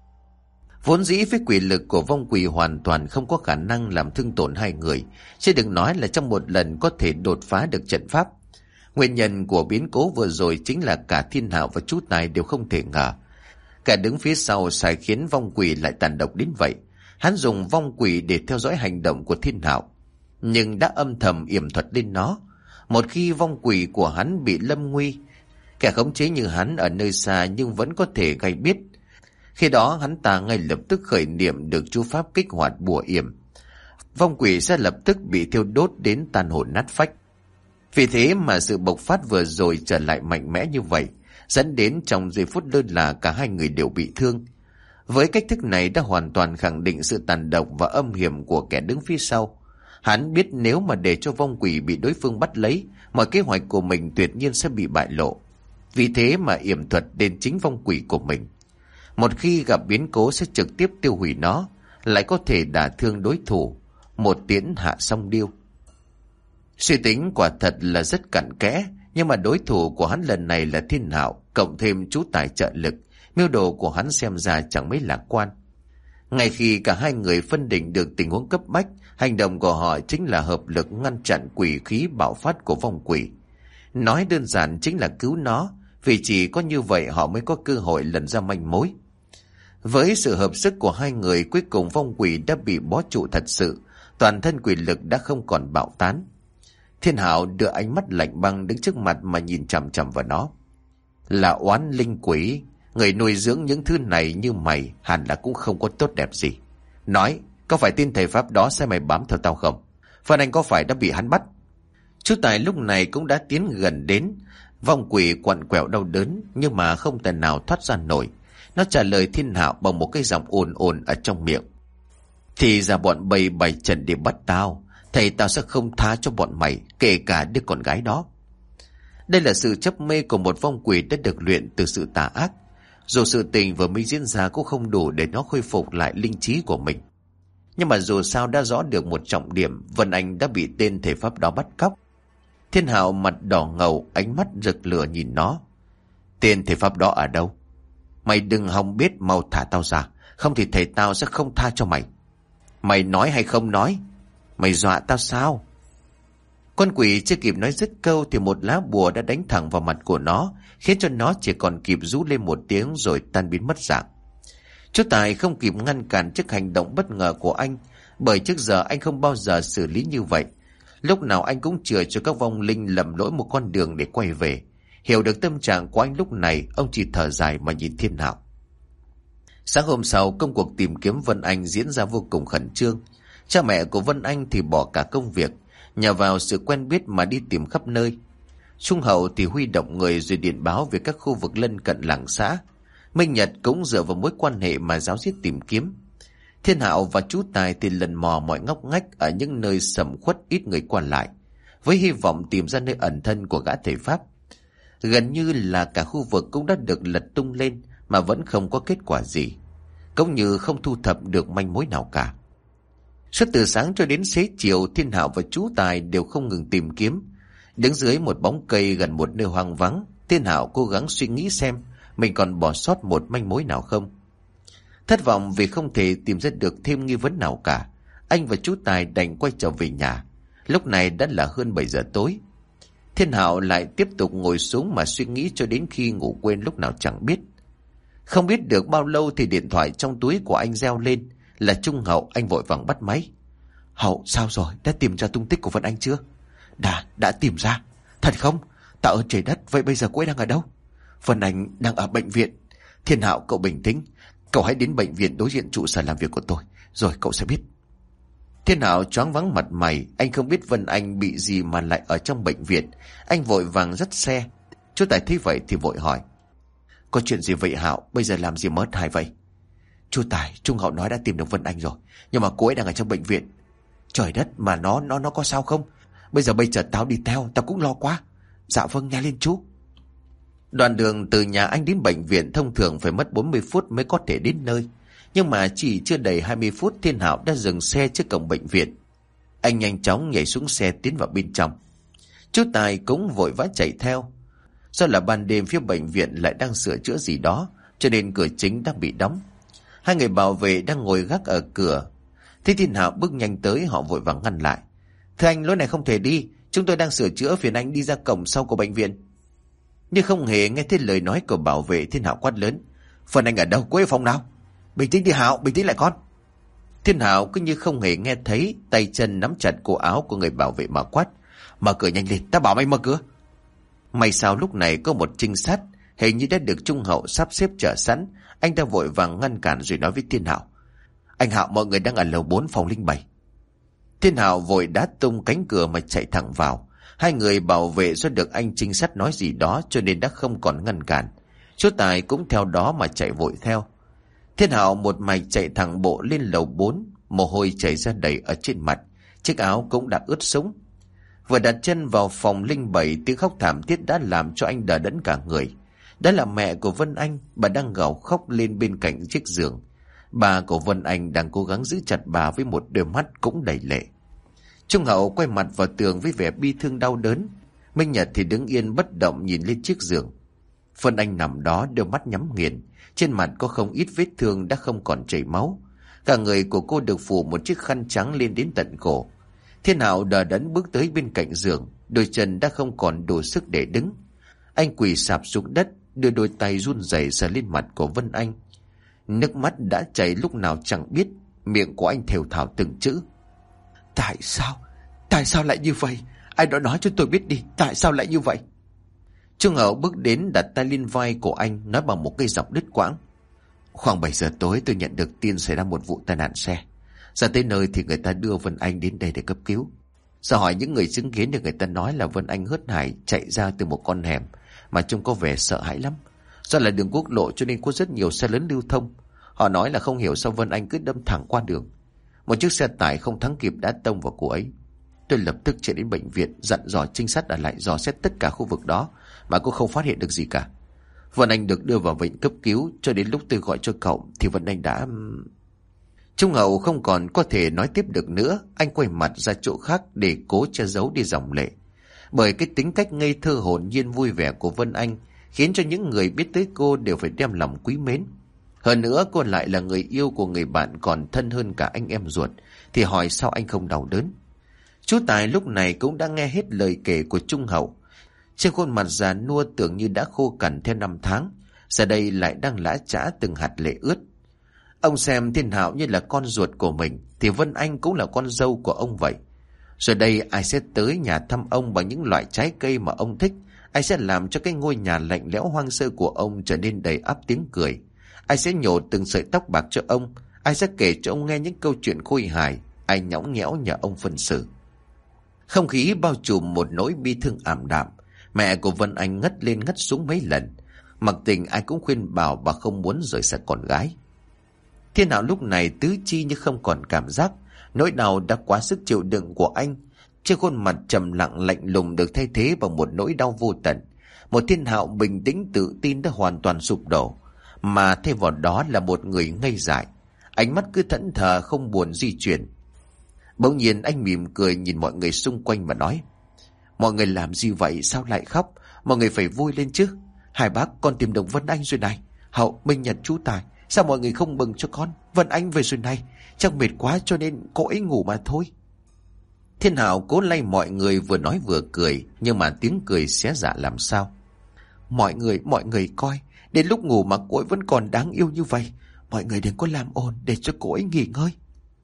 Vốn dĩ với quỷ lực của vong quỷ hoàn toàn không có khả năng làm thương tổn hai người, chứ đừng nói là trong một lần có thể đột phá được trận pháp. Nguyên nhân của biến cố vừa rồi chính là cả Thiên Hạo và chú Tài đều không thể ngờ. Cả đứng phía sau sai khiến vong quỷ lại tàn độc đến vậy. Hắn dùng vong quỷ để theo dõi hành động của Thiên Hạo, nhưng đã âm thầm yểm thuật lên nó. Một khi vong quỷ của hắn bị lâm nguy, kẻ khống chế như hắn ở nơi xa nhưng vẫn có thể gây biết. Khi đó hắn ta ngay lập tức khởi niệm được chú pháp kích hoạt bùa yểm. Vong quỷ sẽ lập tức bị thiêu đốt đến tàn hồn nát phách. Vì thế mà sự bộc phát vừa rồi trở lại mạnh mẽ như vậy, dẫn đến trong giây phút lơ là cả hai người đều bị thương. Với cách thức này đã hoàn toàn khẳng định sự tàn độc và âm hiểm của kẻ đứng phía sau. Hắn biết nếu mà để cho vong quỷ bị đối phương bắt lấy, mọi kế hoạch của mình tuyệt nhiên sẽ bị bại lộ. Vì thế mà yểm thuật đến chính vong quỷ của mình. Một khi gặp biến cố sẽ trực tiếp tiêu hủy nó, lại có thể đả thương đối thủ, một tiễn hạ song điêu. Suy tính quả thật là rất cặn kẽ, nhưng mà đối thủ của hắn lần này là Thiên Hạo, cộng thêm chú Tài trợ lực, mưu đồ của hắn xem ra chẳng mấy lạc quan. Ngay khi cả hai người phân định được tình huống cấp bách, hành động của họ chính là hợp lực ngăn chặn quỷ khí bạo phát của vong quỷ. Nói đơn giản chính là cứu nó, vì chỉ có như vậy họ mới có cơ hội lần ra manh mối. Với sự hợp sức của hai người, cuối cùng vong quỷ đã bị bó trụ thật sự, toàn thân quỷ lực đã không còn bạo tán. Thiên Hạo đưa ánh mắt lạnh băng đứng trước mặt mà nhìn chằm chằm vào nó. Là oán linh quỷ, người nuôi dưỡng những thứ này như mày hẳn là cũng không có tốt đẹp gì. Nói, có phải tin thầy pháp đó sẽ mày bám theo tao không? Phần anh có phải đã bị hắn bắt? Chú Tài lúc này cũng đã tiến gần đến. Vong quỷ quặn quẹo đau đớn, nhưng mà không thể nào thoát ra nổi. Nó trả lời Thiên Hạo bằng một cái giọng ồn ồn ở trong miệng. Thì ra bọn bầy bày trận để bắt tao, thầy tao sẽ không tha cho bọn mày, kể cả đứa con gái đó. Đây là sự chấp mê của một vong quỷ đã được luyện từ sự tà ác. Dù sự tình vừa mới diễn ra cũng không đủ để nó khôi phục lại linh trí của mình. Nhưng mà dù sao đã rõ được một trọng điểm, Vân Anh đã bị tên thầy pháp đó bắt cóc. Thiên Hạo mặt đỏ ngầu, ánh mắt rực lửa nhìn nó. Tên thầy pháp đó ở đâu? Mày đừng hòng biết, mau thả tao ra, không thì thầy tao sẽ không tha cho mày. Mày nói hay không nói? Mày dọa tao sao? Con quỷ chưa kịp nói dứt câu thì một lá bùa đã đánh thẳng vào mặt của nó, khiến cho nó chỉ còn kịp rú lên một tiếng rồi tan biến mất dạng. Chú Tài không kịp ngăn cản trước hành động bất ngờ của anh, bởi trước giờ anh không bao giờ xử lý như vậy. Lúc nào anh cũng chừa cho các vong linh lầm lỗi một con đường để quay về. Hiểu được tâm trạng của anh lúc này, ông chỉ thở dài mà nhìn Thiên Hạo. Sáng hôm sau, công cuộc tìm kiếm Vân Anh diễn ra vô cùng khẩn trương. Cha mẹ của Vân Anh thì bỏ cả công việc, nhờ vào sự quen biết mà đi tìm khắp nơi. Trung Hậu thì huy động người rồi điện báo về các khu vực lân cận làng xã. Minh Nhật cũng dựa vào mối quan hệ mà giáo diết tìm kiếm. Thiên Hạo và chú Tài thì lần mò mọi ngóc ngách ở những nơi sầm uất ít người qua lại, với hy vọng tìm ra nơi ẩn thân của gã thầy pháp. Gần như là cả khu vực cũng đã được lật tung lên mà vẫn không có kết quả gì, cũng như không thu thập được manh mối nào cả. Suốt từ sáng cho đến xế chiều, Thiên Hạo và chú Tài đều không ngừng tìm kiếm. Đứng dưới một bóng cây gần một nơi hoang vắng, Thiên Hạo cố gắng suy nghĩ xem mình còn bỏ sót một manh mối nào không. Thất vọng vì không thể tìm ra được thêm nghi vấn nào cả, anh và chú Tài đành quay trở về nhà. Lúc này đã là hơn bảy giờ tối. Thiên Hạo lại tiếp tục ngồi xuống mà suy nghĩ cho đến khi ngủ quên lúc nào chẳng biết. Không biết được bao lâu thì điện thoại trong túi của anh reo lên. Là Trung Hậu. Anh vội vàng bắt máy. Hậu, sao rồi? Đã tìm ra tung tích của Vân Anh chưa? Đã, đã tìm ra. Thật không? Tạ ơn trời đất. Vậy bây giờ cô ấy đang ở đâu? Vân Anh đang ở bệnh viện. Thiên Hạo, cậu bình tĩnh. Cậu hãy đến bệnh viện đối diện trụ sở làm việc của tôi, rồi cậu sẽ biết. Thiên Hạo choáng váng mặt mày. Anh không biết Vân Anh bị gì mà lại ở trong bệnh viện. Anh vội vàng dắt xe. Chú Tài thấy vậy thì vội hỏi: Có chuyện gì vậy Hạo? Bây giờ làm gì mất hài vậy? Chú Tài, Trung Hậu nói đã tìm được Vân Anh rồi, nhưng mà cô ấy đang ở trong bệnh viện. Trời đất, mà nó nó nó có sao không? Bây giờ bây giờ tao đi theo, tao cũng lo quá. Dạ vâng, nha lên chú. Đoạn đường từ nhà anh đến bệnh viện thông thường phải mất bốn mươi phút mới có thể đến nơi. Nhưng mà chỉ chưa đầy hai mươi phút, Thiên Hạo đã dừng xe trước cổng bệnh viện. Anh nhanh chóng nhảy xuống xe tiến vào bên trong. Chú Tài cũng vội vã chạy theo. Do là ban đêm phía bệnh viện lại đang sửa chữa gì đó, cho nên cửa chính đang bị đóng. Hai người bảo vệ đang ngồi gác ở cửa. Thế Thiên Hạo bước nhanh tới, họ vội vàng ngăn lại. Thưa anh, lối này không thể đi, chúng tôi đang sửa chữa, phiền anh đi ra cổng sau của bệnh viện. Nhưng không hề nghe thấy lời nói của bảo vệ, Thiên Hạo quát lớn: Vân Anh ở đâu? Cô ấy ở phòng nào? Bình tĩnh đi Hạo, bình tĩnh lại con. Thiên Hạo cứ như không hề nghe thấy, tay chân nắm chặt cổ áo của người bảo vệ mà quát: Mở cửa nhanh lên, ta bảo mày mở cửa. May sao lúc này có một trinh sát, hình như đã được Trung Hậu sắp xếp chờ sẵn. Anh ta vội vàng ngăn cản rồi nói với Thiên Hạo: Anh Hạo, mọi người đang ở lầu bốn phòng linh bảy. Thiên Hạo vội đá tung cánh cửa mà chạy thẳng vào. Hai người bảo vệ do được anh trinh sát nói gì đó cho nên đã không còn ngăn cản. Chú Tài cũng theo đó mà chạy vội theo. Thiên Hạo một mạch chạy thẳng bộ lên lầu bốn, mồ hôi chảy ra đầy ở trên mặt, chiếc áo cũng đã ướt sũng. Vừa đặt chân vào phòng linh bảy, tiếng khóc thảm thiết đã làm cho anh đờ đẫn cả người. Đó là mẹ của Vân Anh, bà đang gào khóc lên bên cạnh chiếc giường. Bà của Vân Anh đang cố gắng giữ chặt bà với một đôi mắt cũng đầy lệ. Trung Hậu quay mặt vào tường với vẻ bi thương đau đớn. Minh Nhật thì đứng yên bất động nhìn lên chiếc giường. Vân Anh nằm đó đôi mắt nhắm nghiền, trên mặt có không ít vết thương đã không còn chảy máu. Cả người của cô được phủ một chiếc khăn trắng lên đến tận cổ. Thiên Hạo đờ đẫn bước tới bên cạnh giường, đôi chân đã không còn đủ sức để đứng. Anh quỳ sạp xuống đất, đưa đôi tay run rẩy sờ lên mặt của Vân Anh. Nước mắt đã chảy lúc nào chẳng biết, miệng của anh thều thào từng chữ: Tại sao? Tại sao lại như vậy? Ai đó nói cho tôi biết đi, tại sao lại như vậy? Trung Hậu bước đến đặt tay lên vai của anh, nói bằng một cái giọng đứt quãng: Khoảng bảy giờ tối tôi nhận được tin xảy ra một vụ tai nạn xe. Ra tới nơi thì người ta đưa Vân Anh đến đây để cấp cứu. Giờ hỏi những người chứng kiến thì người ta nói là Vân Anh hớt hải chạy ra từ một con hẻm mà trông có vẻ sợ hãi lắm. Do là đường quốc lộ cho nên có rất nhiều xe lớn lưu thông. Họ nói là không hiểu sao Vân Anh cứ đâm thẳng qua đường. Một chiếc xe tải không thắng kịp đã tông vào cô ấy. Tôi lập tức chạy đến bệnh viện, dặn dò trinh sát ở lại dò xét tất cả khu vực đó, mà cũng không phát hiện được gì cả. Vân Anh được đưa vào bệnh cấp cứu, cho đến lúc tôi gọi cho cậu thì Vân Anh đã... Trung Hậu không còn có thể nói tiếp được nữa. Anh quay mặt ra chỗ khác để cố che giấu đi dòng lệ. Bởi cái tính cách ngây thơ hồn nhiên vui vẻ của Vân Anh khiến cho những người biết tới cô đều phải đem lòng quý mến. Hơn nữa cô lại là người yêu của người bạn còn thân hơn cả anh em ruột, thì hỏi sao anh không đau đớn. Chú Tài lúc này cũng đã nghe hết lời kể của Trung Hậu. Trên khuôn mặt già nua tưởng như đã khô cằn theo năm tháng, giờ đây lại đang lã chã từng hạt lệ ướt. Ông xem Thiên Hạo như là con ruột của mình, thì Vân Anh cũng là con dâu của ông vậy. Rồi đây ai sẽ tới nhà thăm ông bằng những loại trái cây mà ông thích? Ai sẽ làm cho cái ngôi nhà lạnh lẽo hoang sơ của ông trở nên đầy ắp tiếng cười? Ai sẽ nhổ từng sợi tóc bạc cho ông? Ai sẽ kể cho ông nghe những câu chuyện khôi hài? Ai nhõng nhẽo nhờ ông phân xử? Không khí bao trùm một nỗi bi thương ảm đạm. Mẹ của Vân Anh ngất lên ngất xuống mấy lần. Mặc tình ai cũng khuyên bảo bà không muốn rời xa con gái. Thiên Hạo lúc này tứ chi như không còn cảm giác. Nỗi đau đã quá sức chịu đựng của anh. Trên khuôn mặt trầm lặng lạnh lùng được thay thế bằng một nỗi đau vô tận. Một Thiên Hạo bình tĩnh tự tin đã hoàn toàn sụp đổ, mà thay vào đó là một người ngây dại. Ánh mắt cứ thẫn thờ không buồn di chuyển. Bỗng nhiên anh mỉm cười nhìn mọi người xung quanh và nói: Mọi người làm gì vậy? Sao lại khóc? Mọi người phải vui lên chứ. Hai bác con tìm được Vân Anh rồi này. Hậu, Minh Nhật, chú Tài, sao mọi người không mừng cho con? Vân Anh về rồi này. Chắc mệt quá cho nên cô ấy ngủ mà thôi. Thiên Hạo cố lay mọi người vừa nói vừa cười, nhưng mà tiếng cười xé dạ làm sao. Mọi người, mọi người coi, đến lúc ngủ mà cô ấy vẫn còn đáng yêu như vậy. Mọi người đừng có làm ồn để cho cô ấy nghỉ ngơi.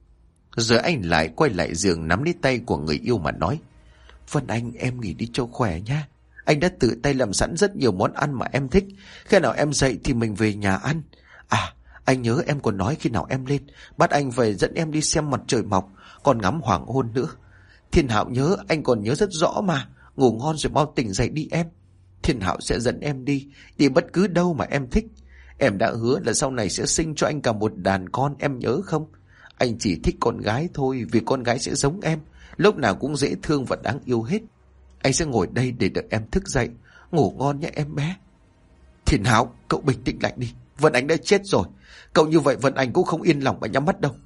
Rồi anh lại quay lại giường nắm lấy tay của người yêu mà nói: Vân Anh, em nghỉ đi cho khỏe nha. Anh đã tự tay làm sẵn rất nhiều món ăn mà em thích. Khi nào em dậy thì mình về nhà ăn. À, anh nhớ em còn nói khi nào em lên bắt anh về dẫn em đi xem mặt trời mọc, còn ngắm hoàng hôn nữa. Thiên Hạo nhớ, anh còn nhớ rất rõ mà. Ngủ ngon rồi mau tỉnh dậy đi em. Thiên Hạo sẽ dẫn em đi, đi bất cứ đâu mà em thích. Em đã hứa là sau này sẽ sinh cho anh cả một đàn con, em nhớ không? Anh chỉ thích con gái thôi, vì con gái sẽ giống em, lúc nào cũng dễ thương và đáng yêu hết. Anh sẽ ngồi đây để đợi em thức dậy. Ngủ ngon nhé em bé. Thiên Hạo, cậu bình tĩnh lại đi. Vân Anh đã chết rồi. Cậu như vậy Vân Anh cũng không yên lòng mà nhắm mắt đâu.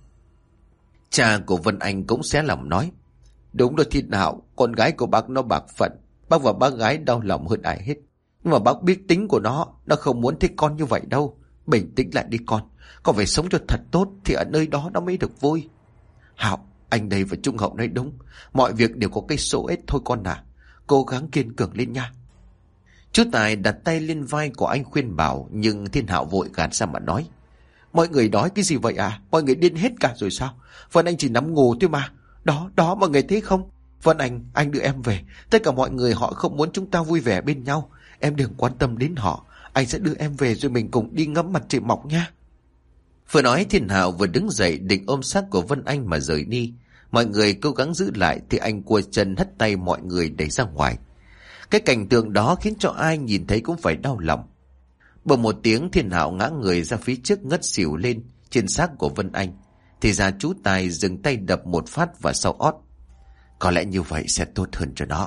Cha của Vân Anh cũng xé lòng nói. Đúng rồi Thiên Hạo, con gái của bác nó bạc phận. Bác và bác gái đau lòng hơn ai hết. Nhưng mà bác biết tính của nó, nó không muốn thích con như vậy đâu. Bình tĩnh lại đi con. Con phải sống cho thật tốt thì ở nơi đó nó mới được vui. Hạo, anh đây và Trung Hậu nói đúng. Mọi việc đều có cái số ít thôi con à. Cố gắng kiên cường lên nha. Chú Tài đặt tay lên vai của anh khuyên bảo, nhưng Thiên Hạo vội gạt ra mà nói. Mọi người nói cái gì vậy à? Mọi người điên hết cả rồi sao? Vân Anh chỉ nằm ngủ thôi mà. Đó, đó mọi người thấy không? Vân Anh, anh đưa em về. Tất cả mọi người họ không muốn chúng ta vui vẻ bên nhau. Em đừng quan tâm đến họ. Anh sẽ đưa em về rồi mình cùng đi ngắm mặt trời mọc nha. Vừa nói Thiên Hạo vừa đứng dậy định ôm xác của Vân Anh mà rời đi. Mọi người cố gắng giữ lại thì anh cua chân hất tay mọi người đẩy ra ngoài. Cái cảnh tượng đó khiến cho ai nhìn thấy cũng phải đau lòng. Bỗng một tiếng Thiên Hạo ngã người ra phía trước ngất xỉu lên trên xác của Vân Anh. Thì ra chú Tài dừng tay đập một phát vào sau ót. Có lẽ như vậy sẽ tốt hơn cho nó.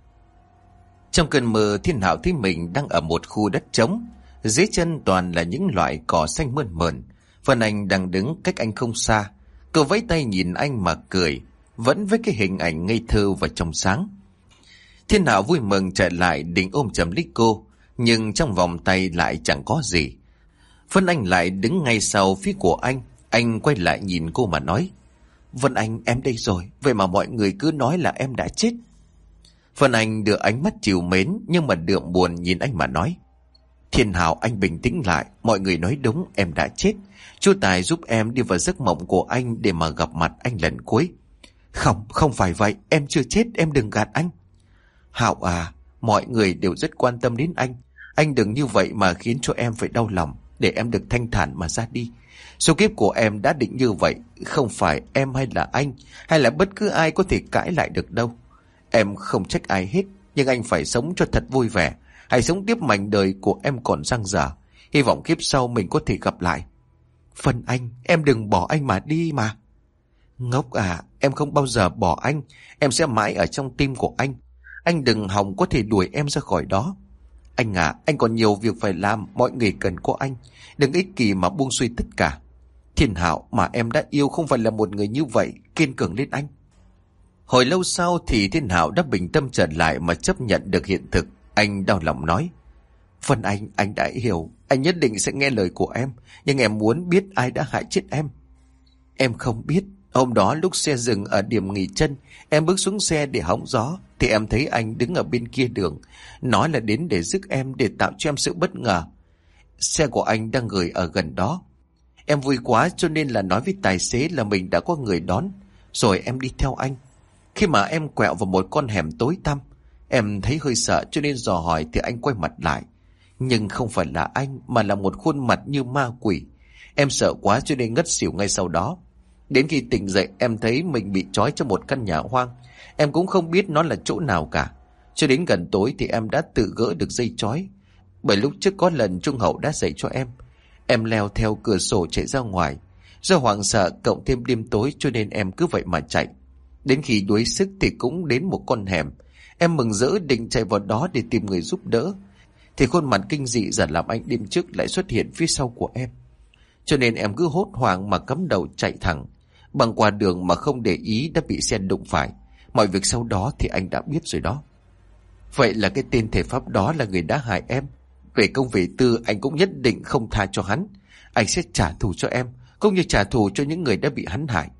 Trong cơn mơ Thiên Hạo thấy mình đang ở một khu đất trống. Dưới chân toàn là những loại cỏ xanh mơn mởn. Vân Anh đang đứng cách anh không xa. Cô vẫy tay nhìn anh mà cười, vẫn với cái hình ảnh ngây thơ và trong sáng. Thiên Hạo vui mừng chạy lại định ôm chầm lấy cô, nhưng trong vòng tay lại chẳng có gì. Vân Anh lại đứng ngay sau phía của anh. Anh quay lại nhìn cô mà nói. Vân Anh, em đây rồi. Vậy mà mọi người cứ nói là em đã chết. Vân Anh đưa ánh mắt trìu mến nhưng mà đượm buồn nhìn anh mà nói. Thiên Hạo, anh bình tĩnh lại. Mọi người nói đúng, em đã chết. Chú Tài giúp em đi vào giấc mộng của anh để mà gặp mặt anh lần cuối. Không, không phải vậy. Em chưa chết, em đừng gạt anh. Hạo à, mọi người đều rất quan tâm đến anh. Anh đừng như vậy mà khiến cho em phải đau lòng. Để em được thanh thản mà ra đi. Số kiếp của em đã định như vậy. Không phải em hay là anh hay là bất cứ ai có thể cãi lại được đâu. Em không trách ai hết. Nhưng anh phải sống cho thật vui vẻ. Hãy sống tiếp mảnh đời của em còn dang dở. Hy vọng kiếp sau mình có thể gặp lại. Vân Anh, em đừng bỏ anh mà đi mà. Ngốc à, em không bao giờ bỏ anh. Em sẽ mãi ở trong tim của anh. Anh đừng hòng có thể đuổi em ra khỏi đó. Anh à, anh còn nhiều việc phải làm. Mọi người cần có anh. Đừng ích kỷ mà buông xuôi tất cả. Thiên Hạo mà em đã yêu không phải là một người như vậy. Kiên cường lên anh. Hồi lâu sau thì Thiên Hạo đã bình tâm trở lại mà chấp nhận được hiện thực. Anh đau lòng nói. Vân Anh, anh đã hiểu. Anh nhất định sẽ nghe lời của em. Nhưng em muốn biết ai đã hại chết em. Em không biết. Hôm đó lúc xe dừng ở điểm nghỉ chân, em bước xuống xe để hóng gió, thì em thấy anh đứng ở bên kia đường. Nói là đến để giúp em, để tạo cho em sự bất ngờ. Xe của anh đang gửi ở gần đó. Em vui quá cho nên là nói với tài xế là mình đã có người đón. Rồi em đi theo anh. Khi mà em quẹo vào một con hẻm tối tăm, em thấy hơi sợ cho nên dò hỏi thì anh quay mặt lại. Nhưng không phải là anh mà là một khuôn mặt như ma quỷ. Em sợ quá cho nên ngất xỉu ngay sau đó. Đến khi tỉnh dậy em thấy mình bị trói trong một căn nhà hoang. Em cũng không biết nó là chỗ nào cả. Cho đến gần tối thì em đã tự gỡ được dây trói. Bởi lúc trước có lần Trung Hậu đã dạy cho em. Em leo theo cửa sổ chạy ra ngoài. Do hoảng sợ cộng thêm đêm tối cho nên em cứ vậy mà chạy. Đến khi đuối sức thì cũng đến một con hẻm. Em mừng rỡ định chạy vào đó để tìm người giúp đỡ. Thì khuôn mặt kinh dị dần làm anh đêm trước lại xuất hiện phía sau của em. Cho nên em cứ hốt hoảng mà cắm đầu chạy thẳng. Băng qua đường mà không để ý đã bị xe đụng phải. Mọi việc sau đó thì anh đã biết rồi đó. Vậy là cái tên thể pháp đó là người đã hại em. Về công về tư anh cũng nhất định không tha cho hắn. Anh sẽ trả thù cho em, cũng như trả thù cho những người đã bị hắn hại.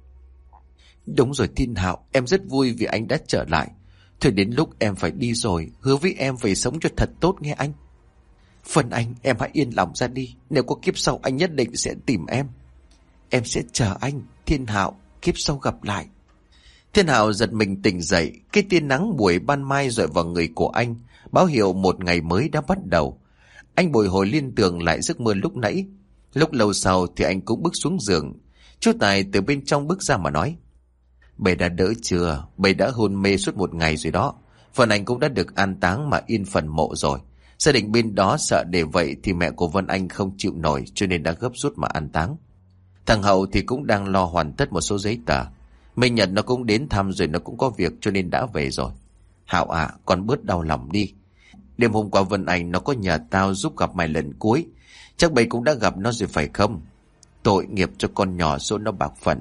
Đúng rồi Thiên Hạo, em rất vui vì anh đã trở lại. Thôi đến lúc em phải đi rồi. Hứa với em phải sống cho thật tốt nghe anh. Phần anh, em hãy yên lòng ra đi. Nếu có kiếp sau anh nhất định sẽ tìm em. Em sẽ chờ anh, Thiên Hạo, kiếp sau gặp lại. Thiên Hạo giật mình tỉnh dậy. Cái tia nắng buổi ban mai rọi vào người của anh, báo hiệu một ngày mới đã bắt đầu. Anh bồi hồi liên tưởng lại giấc mơ lúc nãy. Lúc lâu sau thì anh cũng bước xuống giường. Chú Tài từ bên trong bước ra mà nói. Bầy đã đỡ chưa? Bầy đã hôn mê suốt một ngày rồi đó. Phần anh cũng đã được an táng mà yên phần mộ rồi. Gia đình bên đó sợ để vậy thì mẹ của Vân Anh không chịu nổi, cho nên đã gấp rút mà an táng. Thằng Hậu thì cũng đang lo hoàn tất một số giấy tờ. Minh Nhật nó cũng đến thăm rồi, nó cũng có việc cho nên đã về rồi. Hảo à, con bớt đau lòng đi. Đêm hôm qua Vân Anh nó có nhờ tao giúp gặp mày lần cuối. Chắc bầy cũng đã gặp nó rồi phải không? Tội nghiệp cho con nhỏ số nó bạc phận.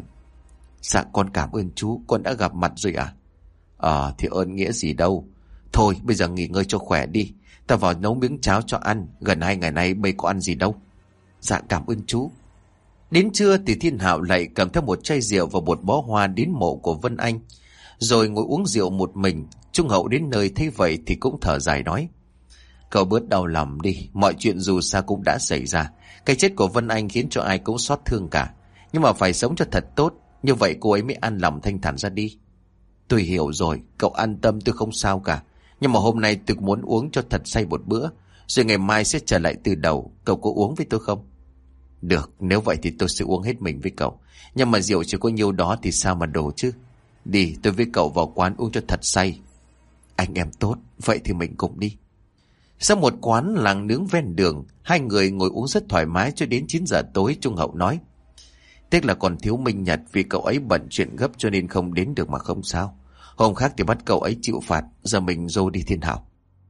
Dạ con cảm ơn chú, con đã gặp mặt rồi à? Ờ thì ơn nghĩa gì đâu. Thôi bây giờ nghỉ ngơi cho khỏe đi. Tao vào nấu miếng cháo cho ăn. Gần hai ngày nay bầy có ăn gì đâu. Dạ cảm ơn chú. Đến trưa thì Thiên Hạo lại cầm theo một chai rượu và một bó hoa đến mộ của Vân Anh, rồi ngồi uống rượu một mình. Trung Hậu đến nơi thấy vậy thì cũng thở dài nói: Cậu bớt đau lòng đi, mọi chuyện dù sao cũng đã xảy ra. Cái chết của Vân Anh khiến cho ai cũng xót thương cả, nhưng mà phải sống cho thật tốt, như vậy cô ấy mới an lòng thanh thản ra đi. Tôi hiểu rồi, cậu an tâm, tôi không sao cả. Nhưng mà hôm nay tôi muốn uống cho thật say một bữa, rồi ngày mai sẽ trở lại từ đầu. Cậu có uống với tôi không? Được, nếu vậy thì tôi sẽ uống hết mình với cậu. Nhưng mà rượu chỉ có nhiêu đó thì sao mà đổ chứ. Đi, tôi với cậu vào quán uống cho thật say. Anh em tốt, vậy thì mình cùng đi. Sau một quán làng nướng ven đường, hai người ngồi uống rất thoải mái cho đến chín giờ tối. Trung Hậu nói: Tiếc là còn thiếu Minh Nhật, vì cậu ấy bận chuyện gấp cho nên không đến được, mà không sao. Hôm khác thì bắt cậu ấy chịu phạt, giờ mình dô đi Thiên Hảo.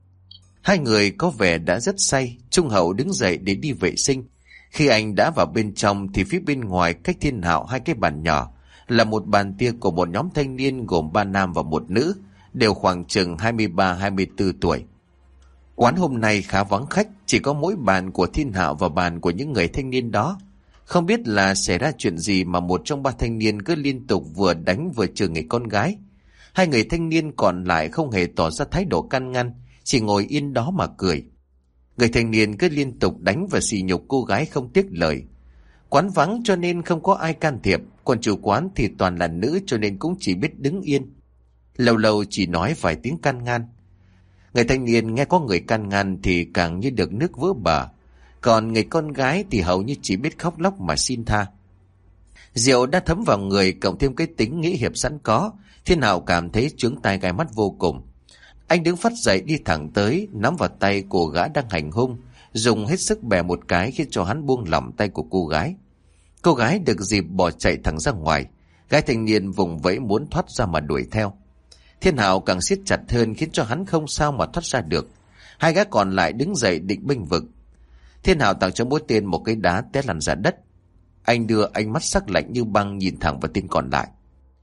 Hai người có vẻ đã rất say. Trung Hậu đứng dậy để đi vệ sinh. Khi anh đã vào bên trong thì phía bên ngoài cách Thiên Hạo hai cái bàn nhỏ là một bàn tiệc của một nhóm thanh niên gồm ba nam và một nữ, đều khoảng chừng hai mươi ba hai mươi tư tuổi. Quán hôm nay khá vắng khách, chỉ có mỗi bàn của Thiên Hạo và bàn của những người thanh niên đó. Không biết là xảy ra chuyện gì mà một trong ba thanh niên cứ liên tục vừa đánh vừa chửi người con gái. Hai người thanh niên còn lại không hề tỏ ra thái độ can ngăn, chỉ ngồi yên đó mà cười. Người thanh niên cứ liên tục đánh và sỉ nhục cô gái không tiếc lời. Quán vắng cho nên không có ai can thiệp, còn chủ quán thì toàn là nữ cho nên cũng chỉ biết đứng yên. Lâu lâu chỉ nói vài tiếng can ngăn. Người thanh niên nghe có người can ngăn thì càng như được nước vỡ bờ, còn người con gái thì hầu như chỉ biết khóc lóc mà xin tha. Rượu đã thấm vào người, cộng thêm cái tính nghĩ hiệp sẵn có, Thiên Hạo cảm thấy chướng tai gai mắt vô cùng. Anh đứng phắt dậy đi thẳng tới, nắm vào tay của gã đang hành hung, dùng hết sức bè một cái khiến cho hắn buông lỏng tay của cô gái. Cô gái được dịp bỏ chạy thẳng ra ngoài. Gái thanh niên vùng vẫy muốn thoát ra mà đuổi theo. Thiên Hạo càng siết chặt hơn khiến cho hắn không sao mà thoát ra được. Hai gã còn lại đứng dậy định bênh vực. Thiên Hạo tặng cho mỗi tên một cái đá té lăn ra đất. Anh đưa ánh mắt sắc lạnh như băng nhìn thẳng vào tên còn lại.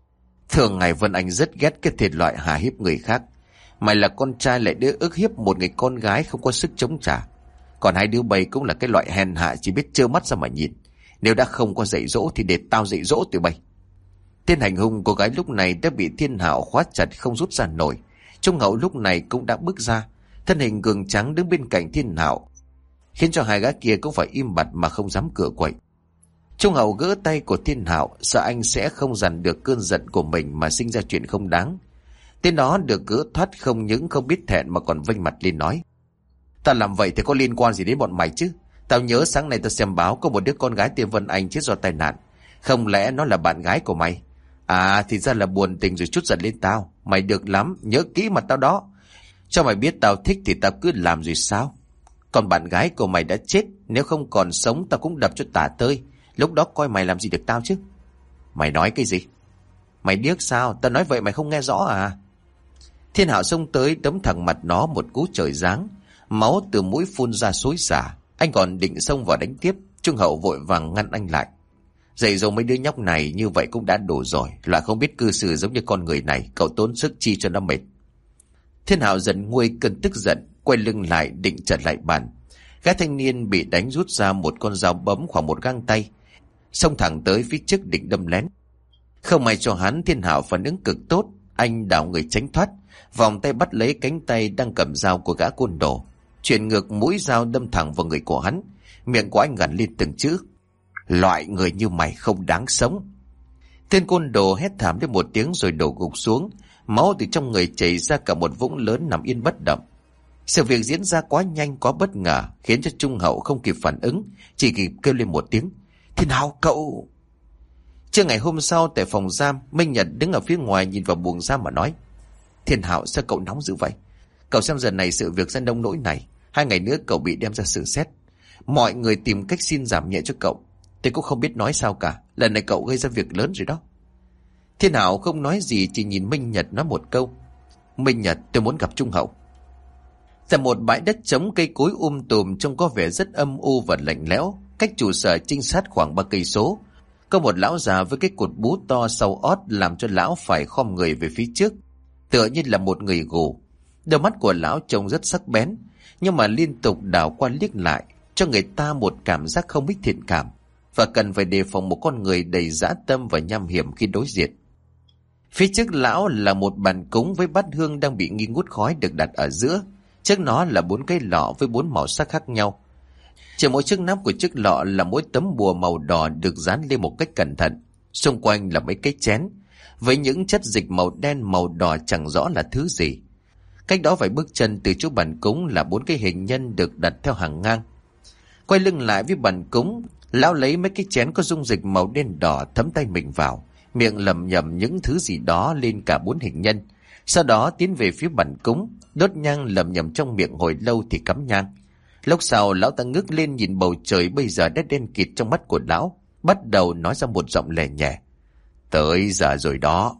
Thường ngày Vân Anh rất ghét cái thể loại hà hiếp người khác. Mày là con trai lại đứa ức hiếp một người con gái không có sức chống trả. Còn hai đứa bay cũng là cái loại hèn hạ chỉ biết trơ mắt ra mà nhìn. Nếu đã không có dạy dỗ thì để tao dạy dỗ tụi bay. Tên hành hung cô gái lúc này đã bị Thiên Hạo khóa chặt không rút ra nổi. Trung Hậu lúc này cũng đã bước ra, thân hình gường trắng đứng bên cạnh Thiên Hạo, khiến cho hai gã kia cũng phải im bặt mà không dám cựa quậy. Trung Hậu gỡ tay của Thiên Hạo, sợ anh sẽ không dằn được cơn giận của mình mà sinh ra chuyện không đáng. Tên đó được gỡ thoát không những không biết thẹn mà còn vênh mặt lên nói: Tao làm vậy thì có liên quan gì đến bọn mày chứ? Tao nhớ sáng nay tao xem báo có một đứa con gái tên Vân Anh chết do tai nạn. Không lẽ nó là bạn gái của mày? À thì ra là buồn tình rồi chút giận lên tao. Mày được lắm, nhớ kỹ mặt tao đó. Cho mày biết tao thích thì tao cứ làm rồi sao? Còn bạn gái của mày đã chết, nếu không còn sống tao cũng đập cho tả tơi. Lúc đó coi mày làm gì được tao chứ? Mày nói cái gì? Mày điếc sao? Tao nói vậy mày không nghe rõ à? Thiên Hạo xông tới đấm thẳng mặt nó một cú trời giáng, máu từ mũi phun ra xối xả. Anh còn định xông vào đánh tiếp, Trung Hậu vội vàng ngăn anh lại. Dạy dỗ mấy đứa nhóc này như vậy cũng đã đủ rồi, loại không biết cư xử giống như con người này, cậu tốn sức chi cho nó mệt. Thiên Hạo dần nguôi cơn tức giận, quay lưng lại định chặn lại bàn. Gã thanh niên bị đánh rút ra một con dao bấm khoảng một gang tay, xông thẳng tới phía trước định đâm lén. Không may cho hắn, Thiên Hạo phản ứng cực tốt, anh đảo người tránh thoát, vòng tay bắt lấy cánh tay đang cầm dao của gã côn đồ, chuyển ngược mũi dao đâm thẳng vào người của hắn. Miệng của anh gằn lên từng chữ: Loại người như mày không đáng sống. Tên côn đồ hét thảm lên một tiếng rồi đổ gục xuống, máu từ trong người chảy ra cả một vũng lớn nằm yên bất động. Sự việc diễn ra quá nhanh quá bất ngờ, khiến cho Trung Hậu không kịp phản ứng, chỉ kịp kêu lên một tiếng: Thiên Hạo cậu! Trưa ngày hôm sau tại phòng giam, Minh Nhật đứng ở phía ngoài nhìn vào buồng giam mà nói: Thiên Hạo, sao cậu nóng dữ vậy? Cậu xem giờ này sự việc ra nông nỗi này, Hai ngày nữa cậu bị đem ra xử xét. Mọi người tìm cách xin giảm nhẹ cho cậu. Tôi cũng không biết nói sao cả. Lần này cậu gây ra việc lớn rồi đó. Thiên Hạo không nói gì, chỉ nhìn Minh Nhật nói một câu. Minh Nhật, tôi muốn gặp Trung Hậu. Tại một bãi đất trống, cây cối um tùm trông có vẻ rất âm u và lạnh lẽo. Cách trụ sở trinh sát khoảng ba cây số, có một lão già với cái cột bú to sau ót làm cho lão phải khom người về phía trước, tựa như là một người gù. Đôi mắt của lão trông rất sắc bén, nhưng mà liên tục đảo qua liếc lại, cho người ta một cảm giác không ít thiện cảm, và cần phải đề phòng một con người đầy dã tâm và nham hiểm khi đối diện. Phía trước lão là một bàn cúng với bát hương đang bị nghi ngút khói được đặt ở giữa. Trước nó là bốn cái lọ với bốn màu sắc khác nhau. Trên mỗi chiếc nắp của chiếc lọ là mỗi tấm bùa màu đỏ được dán lên một cách cẩn thận. Xung quanh là mấy cái chén với những chất dịch màu đen màu đỏ chẳng rõ là thứ gì. Cách đó vài bước chân từ chỗ bàn cúng là bốn cái hình nhân được đặt theo hàng ngang. Quay lưng lại với bàn cúng, lão lấy mấy cái chén có dung dịch màu đen đỏ thấm tay mình vào, miệng lẩm nhẩm những thứ gì đó lên cả bốn hình nhân. Sau đó tiến về phía bàn cúng, đốt nhang lẩm nhẩm trong miệng hồi lâu thì cắm nhang. Lúc sau lão ta ngước lên nhìn bầu trời bây giờ đã đen kịt trong mắt của lão, bắt đầu nói ra một giọng lè nhẹ. Tới giờ rồi đó.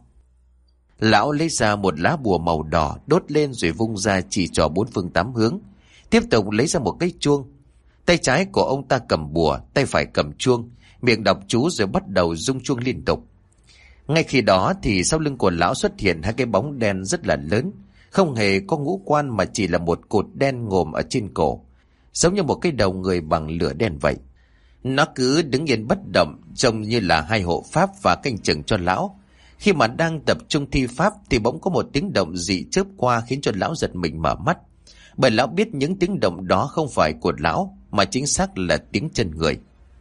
Lão lấy ra một lá bùa màu đỏ, đốt lên rồi vung ra chỉ trỏ bốn phương tám hướng. Tiếp tục lấy ra một cái chuông. Tay trái của ông ta cầm bùa, tay phải cầm chuông, miệng đọc chú rồi bắt đầu rung chuông liên tục. Ngay khi đó thì sau lưng của lão xuất hiện hai cái bóng đen rất là lớn, không hề có ngũ quan mà chỉ là một cột đen ngồm ở trên cổ, giống như một cái đầu người bằng lửa đen vậy. Nó cứ đứng yên bất động, trông như là hai hộ pháp và canh chừng cho lão. Khi mà đang tập trung thi pháp thì bỗng có một tiếng động dị chớp qua khiến cho lão giật mình mở mắt, bởi lão biết những tiếng động đó không phải của lão mà chính xác là tiếng chân người.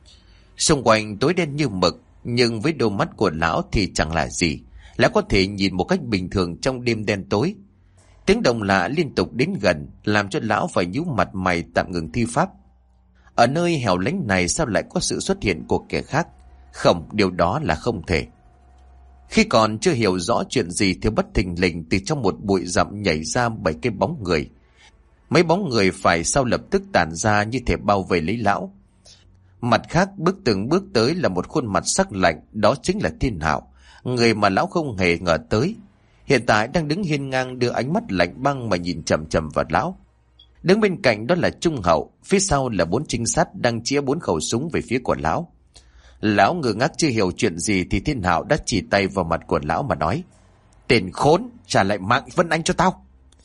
Xung quanh tối đen như mực, nhưng với đôi mắt của lão thì chẳng là gì. Lão có thể nhìn một cách bình thường trong đêm đen tối. Tiếng động lạ liên tục đến gần, làm cho lão phải nhíu mặt mày tạm ngừng thi pháp. Ở nơi hẻo lánh này sao lại có sự xuất hiện của kẻ khác? Không, điều đó là không thể. Khi còn chưa hiểu rõ chuyện gì thì bất thình lình từ trong một bụi rậm nhảy ra bảy cái bóng người. Mấy bóng người phải sau lập tức tản ra như thể bao vây lấy lão. Mặt khác bước từng bước tới là một khuôn mặt sắc lạnh, đó chính là Thiên Hạo, người mà lão không hề ngờ tới. Hiện tại đang đứng hiên ngang đưa ánh mắt lạnh băng mà nhìn chằm chằm vào lão. Đứng bên cạnh đó là Trung Hậu, phía sau là bốn trinh sát đang chĩa bốn khẩu súng về phía của lão. Lão ngơ ngác chưa hiểu chuyện gì thì Thiên Hạo đã chỉ tay vào mặt của lão mà nói: Tên khốn, trả lại mạng Vân Anh cho tao.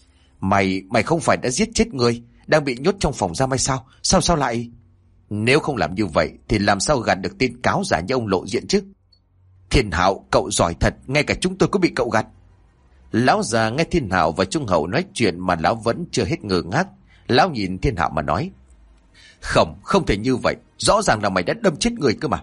Mày, mày không phải đã giết chết người, đang bị nhốt trong phòng giam hay sao? Sao sao lại... Nếu không làm như vậy thì làm sao gạt được tên cáo giả như ông lộ diện chứ? Thiên Hạo, cậu giỏi thật, ngay cả chúng tôi cũng bị cậu gạt. Lão già nghe Thiên Hạo và Trung Hậu nói chuyện mà lão vẫn chưa hết ngơ ngác. Lão nhìn Thiên Hạo mà nói: Không, không thể như vậy, rõ ràng là mày đã đâm chết người cơ mà.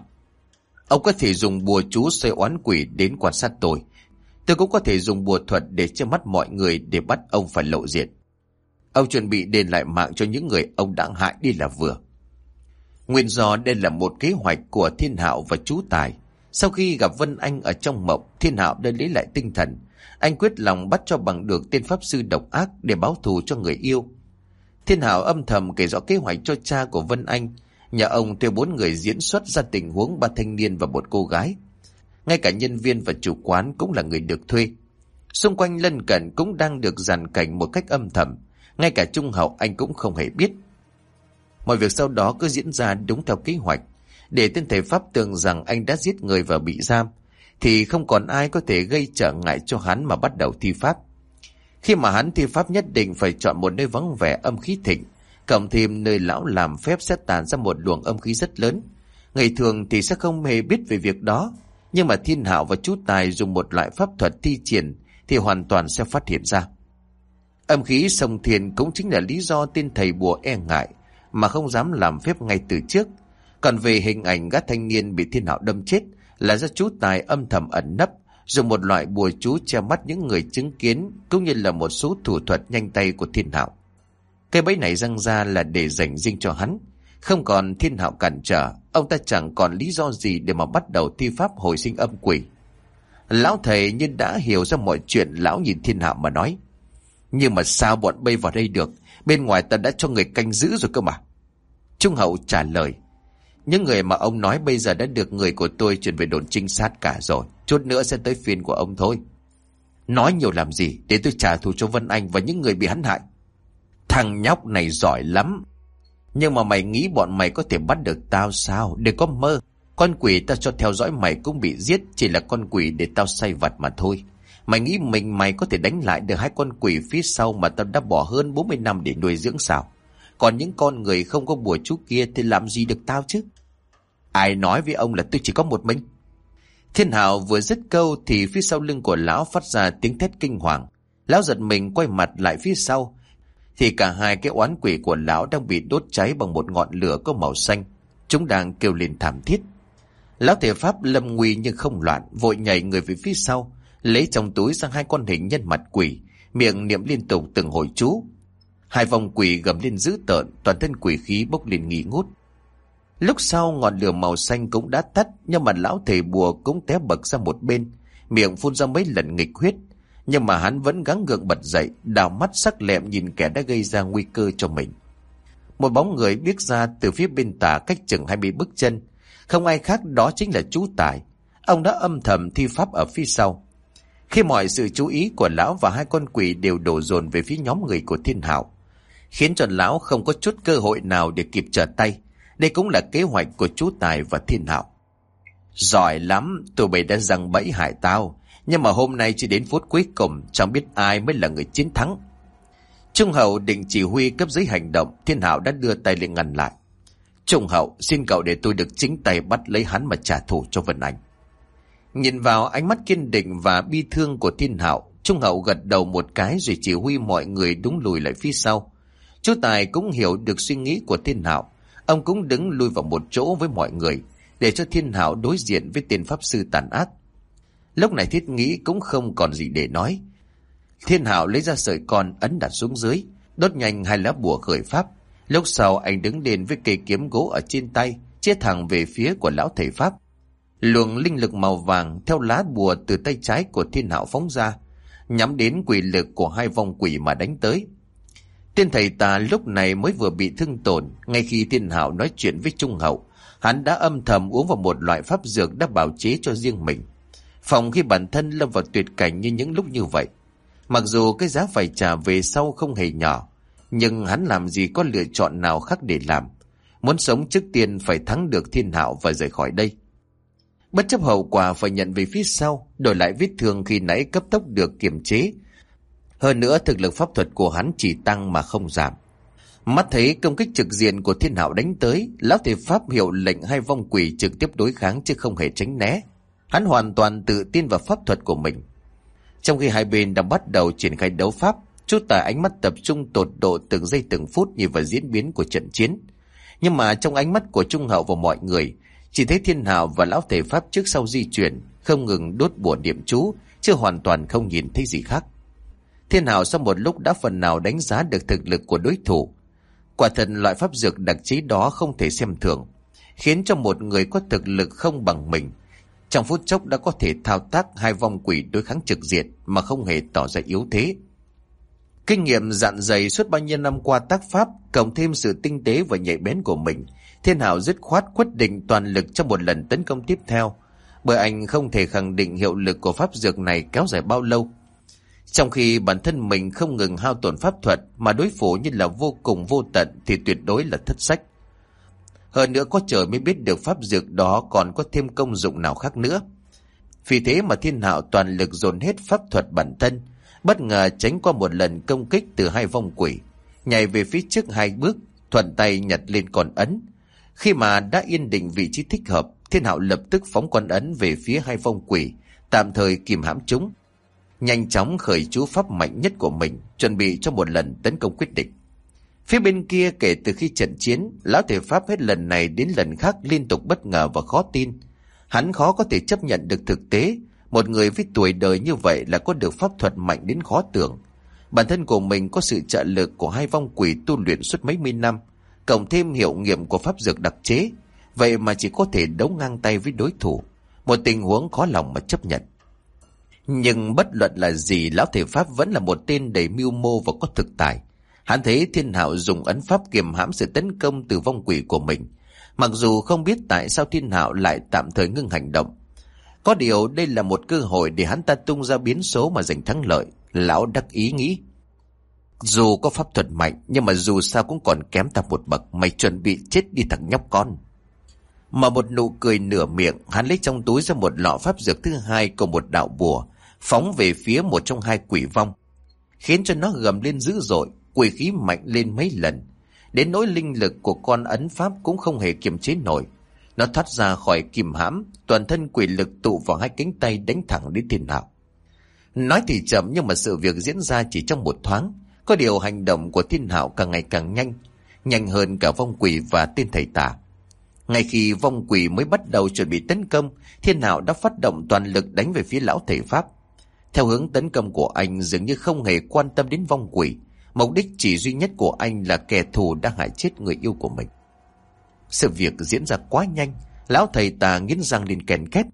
Ông có thể dùng bùa chú xoay oán quỷ đến quan sát tôi. Tôi cũng có thể dùng bùa thuật để che mắt mọi người để bắt ông phải lộ diện. Ông chuẩn bị đền lại mạng cho những người ông đã hại đi là vừa. Nguyên do đây là một kế hoạch của Thiên Hạo và chú Tài. Sau khi gặp Vân Anh ở trong mộng, Thiên Hạo đã lấy lại tinh thần. Anh quyết lòng bắt cho bằng được tên pháp sư độc ác để báo thù cho người yêu. Thiên Hạo âm thầm kể rõ kế hoạch cho cha của Vân Anh. Nhà ông thuê bốn người diễn xuất ra tình huống ba thanh niên và một cô gái. Ngay cả nhân viên và chủ quán cũng là người được thuê. Xung quanh lân cận cũng đang được dàn cảnh một cách âm thầm. Ngay cả Trung Hậu anh cũng không hề biết. Mọi việc sau đó cứ diễn ra đúng theo kế hoạch. Để tên thầy pháp tưởng rằng anh đã giết người và bị giam, thì không còn ai có thể gây trở ngại cho hắn mà bắt đầu thi pháp. Khi mà hắn thi pháp nhất định phải chọn một nơi vắng vẻ âm khí thịnh, cộng thêm nơi lão làm phép sẽ tàn ra một luồng âm khí rất lớn. Người thường thì sẽ không hề biết về việc đó, nhưng mà Thiên Hạo và chú Tài dùng một loại pháp thuật thi triển thì hoàn toàn sẽ phát hiện ra. Âm khí sông Thiên cũng chính là lý do tên thầy bùa e ngại mà không dám làm phép ngay từ trước. Còn về hình ảnh gã thanh niên bị Thiên Hạo đâm chết là do chú Tài âm thầm ẩn nấp, dùng một loại bùa chú che mắt những người chứng kiến, cũng như là một số thủ thuật nhanh tay của Thiên Hạo. Cái bẫy này răng ra là để dành riêng cho hắn. Không còn Thiên Hạo cản trở, ông ta chẳng còn lý do gì để mà bắt đầu thi pháp hồi sinh âm quỷ. Lão thầy như đã hiểu ra mọi chuyện, lão nhìn Thiên Hạo mà nói: Nhưng mà sao bọn bây vào đây được? Bên ngoài ta đã cho người canh giữ rồi cơ mà. Trung Hậu trả lời. Những người mà ông nói bây giờ đã được người của tôi chuyển về đồn trinh sát cả rồi. Chút nữa sẽ tới phiên của ông thôi. Nói nhiều làm gì, để tôi trả thù cho Vân Anh và những người bị hắn hại. Thằng nhóc này giỏi lắm. Nhưng mà mày nghĩ bọn mày có thể bắt được tao sao? Đừng có mơ. Con quỷ tao cho theo dõi mày cũng bị giết, chỉ là con quỷ để tao say vặt mà thôi. Mày nghĩ mình mày có thể đánh lại được hai con quỷ phía sau mà tao đã bỏ hơn bốn mươi năm để nuôi dưỡng sao? Còn những con người không có bùa chú kia thì làm gì được tao chứ? Ai nói với ông là tôi chỉ có một mình? Thiên Hạo vừa dứt câu thì phía sau lưng của lão phát ra tiếng thét kinh hoàng. Lão giật mình quay mặt lại phía sau, thì cả hai cái oán quỷ của lão đang bị đốt cháy bằng một ngọn lửa có màu xanh. Chúng đang kêu lên thảm thiết. Lão thể pháp lâm nguy nhưng không loạn, vội nhảy người về phía sau, lấy trong túi ra hai con hình nhân mặt quỷ, miệng niệm liên tục từng hồi chú. Hai vòng quỷ gầm lên dữ tợn, toàn thân quỷ khí bốc lên nghi ngút. Lúc sau ngọn lửa màu xanh cũng đã tắt, nhưng mà lão thầy bùa cũng té bật ra một bên, miệng phun ra mấy lần nghịch huyết. Nhưng mà hắn vẫn gắng gượng bật dậy, đào mắt sắc lẹm nhìn kẻ đã gây ra nguy cơ cho mình. Một bóng người bước ra từ phía bên tả cách chừng hai mươi bước chân. Không ai khác đó chính là chú Tài. Ông đã âm thầm thi pháp ở phía sau. Khi mọi sự chú ý của lão và hai con quỷ đều đổ dồn về phía nhóm người của Thiên Hạo, khiến cho lão không có chút cơ hội nào để kịp trở tay. Đây cũng là kế hoạch của chú Tài và Thiên Hạo. Giỏi lắm, tụi bay đã giăng bẫy hại tao. Nhưng mà hôm nay chỉ đến phút cuối cùng, chẳng biết ai mới là người chiến thắng. Trung Hậu định chỉ huy cấp dưới hành động, Thiên Hạo đã đưa tay lên ngăn lại. Trung Hậu, xin cậu để tôi được chính tay bắt lấy hắn mà trả thù cho Vân Anh. Nhìn vào ánh mắt kiên định và bi thương của Thiên Hạo, Trung Hậu gật đầu một cái rồi chỉ huy mọi người đúng lùi lại phía sau. Chú Tài cũng hiểu được suy nghĩ của Thiên Hạo, ông cũng đứng lui vào một chỗ với mọi người, để cho Thiên Hạo đối diện với tên pháp sư tàn ác. Lúc này Thiết Nghĩ cũng không còn gì để nói. Thiên Hạo lấy ra sợi con ấn đặt xuống dưới, đốt nhanh hai lá bùa khởi pháp. Lúc sau anh đứng lên với cây kiếm gỗ ở trên tay, chĩa thẳng về phía của lão thầy pháp. Luồng linh lực màu vàng theo lá bùa từ tay trái của Thiên Hạo phóng ra, nhắm đến quỷ lực của hai vong quỷ mà đánh tới. Tên thầy tà lúc này mới vừa bị thương tổn. Ngay khi Thiên Hạo nói chuyện với Trung Hậu, hắn đã âm thầm uống vào một loại pháp dược đã bào chế cho riêng mình, phòng khi bản thân lâm vào tuyệt cảnh như những lúc như vậy. Mặc dù cái giá phải trả về sau không hề nhỏ, nhưng hắn làm gì có lựa chọn nào khác để làm. Muốn sống trước tiên phải thắng được Thiên Hạo và rời khỏi đây. Bất chấp hậu quả phải nhận về phía sau, đổi lại vết thương khi nãy cấp tốc được kiềm chế. Hơn nữa thực lực pháp thuật của hắn chỉ tăng mà không giảm. Mắt thấy công kích trực diện của Thiên Hạo đánh tới, lão thầy pháp hiệu lệnh hai vong quỷ trực tiếp đối kháng chứ không hề tránh né. Hắn hoàn toàn tự tin vào pháp thuật của mình. Trong khi hai bên đã bắt đầu triển khai đấu pháp, chú Tài ánh mắt tập trung tột độ từng giây từng phút nhìn vào diễn biến của trận chiến. Nhưng mà trong ánh mắt của Trung Hậu và mọi người, chỉ thấy Thiên Hạo và lão thầy pháp trước sau di chuyển, không ngừng đốt bùa niệm chú, chứ hoàn toàn không nhìn thấy gì khác. Thiên Hạo sau một lúc đã phần nào đánh giá được thực lực của đối thủ. Quả thật loại pháp dược đặc chế đó không thể xem thường, khiến cho một người có thực lực không bằng mình trong phút chốc đã có thể thao tác hai vong quỷ đối kháng trực diện mà không hề tỏ ra yếu thế. Kinh nghiệm dạn dày suốt bao nhiêu năm qua tác pháp, cộng thêm sự tinh tế và nhạy bén của mình, Thiên Hạo dứt khoát quyết định toàn lực trong một lần tấn công tiếp theo, bởi anh không thể khẳng định hiệu lực của pháp dược này kéo dài bao lâu. Trong khi bản thân mình không ngừng hao tổn pháp thuật mà đối phủ như là vô cùng vô tận thì tuyệt đối là thất sách. Hơn nữa có trời mới biết được pháp dược đó còn có thêm công dụng nào khác nữa. Vì thế mà Thiên Hạo toàn lực dồn hết pháp thuật bản thân, bất ngờ tránh qua một lần công kích từ hai vong quỷ, nhảy về phía trước hai bước, thuận tay nhặt lên con ấn. Khi mà đã yên định vị trí thích hợp, Thiên Hạo lập tức phóng con ấn về phía hai vong quỷ, tạm thời kìm hãm chúng. Nhanh chóng khởi chú pháp mạnh nhất của mình, chuẩn bị cho một lần tấn công quyết định. Phía bên kia kể từ khi trận chiến, lão thầy pháp hết lần này đến lần khác liên tục bất ngờ và khó tin. Hắn khó có thể chấp nhận được thực tế, một người với tuổi đời như vậy là có được pháp thuật mạnh đến khó tưởng. Bản thân của mình có sự trợ lực của hai vong quỷ tu luyện suốt mấy mươi năm, cộng thêm hiệu nghiệm của pháp dược đặc chế, vậy mà chỉ có thể đấu ngang tay với đối thủ, một tình huống khó lòng mà chấp nhận. Nhưng bất luận là gì, lão thầy pháp vẫn là một tên đầy mưu mô và có thực tài. Hắn thấy Thiên Hạo dùng ấn pháp kiềm hãm sự tấn công từ vong quỷ của mình. Mặc dù không biết tại sao Thiên Hạo lại tạm thời ngưng hành động. Có điều đây là một cơ hội để hắn ta tung ra biến số mà giành thắng lợi. Lão đắc ý nghĩ, dù có pháp thuật mạnh, nhưng mà dù sao cũng còn kém ta một bậc. Mày chuẩn bị chết đi thằng nhóc con. Mà một nụ cười nửa miệng, hắn lấy trong túi ra một lọ pháp dược thứ hai cùng một đạo bùa, phóng về phía một trong hai quỷ vong, khiến cho nó gầm lên dữ dội, quỷ khí mạnh lên mấy lần, đến nỗi linh lực của con ấn pháp cũng không hề kiềm chế nổi. Nó thoát ra khỏi kìm hãm, toàn thân quỷ lực tụ vào hai cánh tay đánh thẳng đến Thiên Hạo. Nói thì chậm nhưng mà sự việc diễn ra chỉ trong một thoáng. Có điều hành động của Thiên Hạo càng ngày càng nhanh, nhanh hơn cả vong quỷ và tên thầy tà. Ngay khi vong quỷ mới bắt đầu chuẩn bị tấn công, Thiên Hạo đã phát động toàn lực đánh về phía lão thầy pháp. Theo hướng tấn công của anh dường như không hề quan tâm đến vong quỷ, mục đích chỉ duy nhất của anh là kẻ thù đang hại chết người yêu của mình. Sự việc diễn ra quá nhanh, lão thầy tà nghiến răng lên ken két.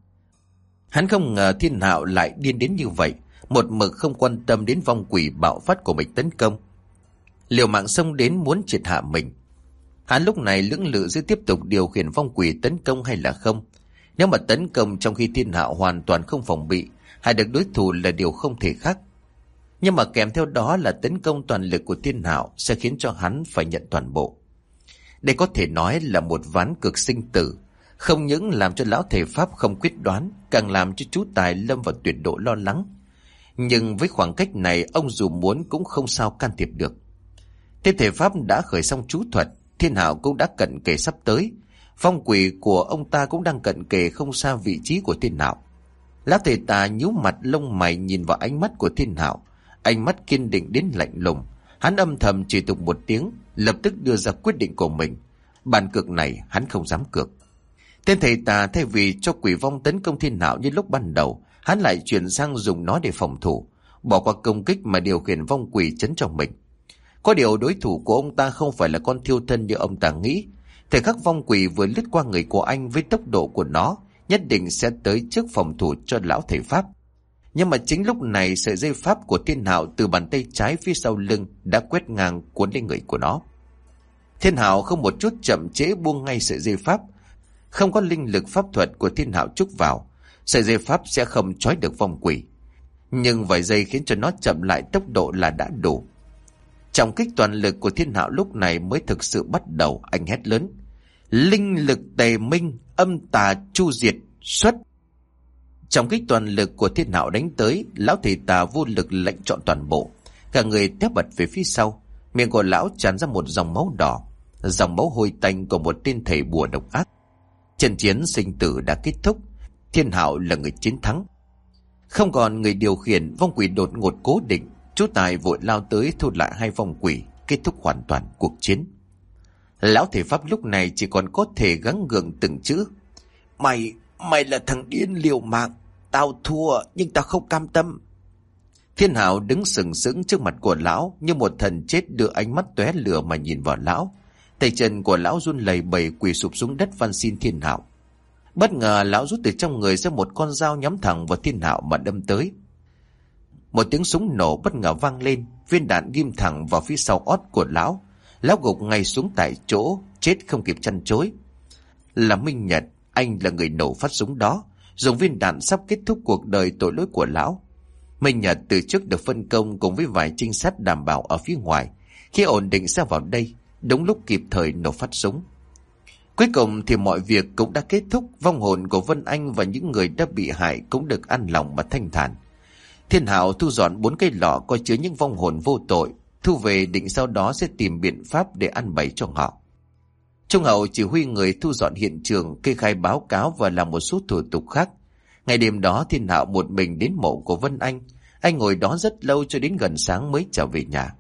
Hắn không ngờ Thiên Hạo lại điên đến như vậy, một mực không quan tâm đến vong quỷ bạo phát của mình tấn công, liều mạng xông đến muốn triệt hạ mình. Hắn lúc này lưỡng lự giữa tiếp tục điều khiển vong quỷ tấn công hay là không. Nếu mà tấn công trong khi Thiên Hạo hoàn toàn không phòng bị, hại được đối thủ là điều không thể khác. Nhưng mà kèm theo đó là tấn công toàn lực của Thiên Hạo sẽ khiến cho hắn phải nhận toàn bộ. Đây có thể nói là một ván cược sinh tử, không những làm cho lão thầy pháp không quyết đoán, càng làm cho chú Tài lâm vào tuyệt độ lo lắng. Nhưng với khoảng cách này, ông dù muốn cũng không sao can thiệp được. Tên thầy pháp đã khởi xong chú thuật, Thiên Hạo cũng đã cận kề sắp tới. Phong quỷ của ông ta cũng đang cận kề không xa vị trí của Thiên Hạo. Lão thầy tà nhíu mặt lông mày nhìn vào ánh mắt của Thiên Hạo, ánh mắt kiên định đến lạnh lùng. Hắn âm thầm chỉ tục một tiếng, lập tức đưa ra quyết định của mình. Bàn cược này hắn không dám cược. Tên thầy tà thay vì cho quỷ vong tấn công Thiên Hạo như lúc ban đầu, hắn lại chuyển sang dùng nó để phòng thủ, bỏ qua công kích mà điều khiển vong quỷ chấn cho mình. Có điều đối thủ của ông ta không phải là con thiêu thân như ông ta nghĩ. Thời khắc vong quỷ vừa lướt qua người của anh với tốc độ của nó, nhất định sẽ tới trước phòng thủ cho lão thầy pháp. Nhưng mà chính lúc này, sợi dây pháp của Thiên Hạo từ bàn tay trái phía sau lưng đã quét ngang cuốn lên người của nó. Thiên Hạo không một chút chậm trễ buông ngay sợi dây pháp. Không có linh lực pháp thuật của Thiên Hạo trúc vào, sợi dây pháp sẽ không trói được vong quỷ. Nhưng vài giây khiến cho nó chậm lại tốc độ là đã đủ. Trọng kích toàn lực của Thiên Hạo lúc này mới thực sự bắt đầu. Anh hét lớn: linh lực tề minh, âm tà chu diệt, xuất! Trọng kích toàn lực của Thiên Hạo đánh tới, lão thầy tà vô lực lệnh trọn toàn bộ, cả người té bật về phía sau. Miệng của lão tràn ra một dòng máu đỏ, dòng máu hôi tanh của một tên thầy bùa độc ác. Trận chiến sinh tử đã kết thúc, Thiên Hạo là người chiến thắng. Không còn người điều khiển, vong quỷ đột ngột cố định. Chú Tài vội lao tới thu lại hai vong quỷ, kết thúc hoàn toàn cuộc chiến. Lão thầy pháp lúc này chỉ còn có thể gắng gượng từng chữ: Mày, mày là thằng điên liều mạng. Tao thua nhưng tao không cam tâm. Thiên Hạo đứng sừng sững trước mặt của lão như một thần chết, đưa ánh mắt tóe lửa mà nhìn vào lão. Tay chân của lão run lẩy bẩy quỳ sụp xuống đất van xin Thiên Hạo. Bất ngờ lão rút từ trong người ra một con dao nhắm thẳng vào Thiên Hạo mà đâm tới. Một tiếng súng nổ bất ngờ vang lên, viên đạn ghim thẳng vào phía sau ót của lão. Lão gục ngay xuống tại chỗ, chết không kịp chăn chối. Là Minh Nhật, anh là người nổ phát súng đó, dùng viên đạn sắp kết thúc cuộc đời tội lỗi của lão. Minh Nhật từ trước được phân công cùng với vài trinh sát đảm bảo ở phía ngoài. Khi ổn định sẽ vào đây, đúng lúc kịp thời nổ phát súng. Cuối cùng thì mọi việc cũng đã kết thúc. Vong hồn của Vân Anh và những người đã bị hại cũng được an lòng mà thanh thản. Thiên Hạo thu dọn bốn cây lọ có chứa những vong hồn vô tội, thu về định sau đó sẽ tìm biện pháp để ăn bày cho họ. Trung hậu chỉ huy người thu dọn hiện trường, kê khai báo cáo và làm một số thủ tục khác. Ngày đêm đó Thiên Hạo một mình đến mộ của Vân Anh. Anh ngồi đó rất lâu cho đến gần sáng mới trở về nhà.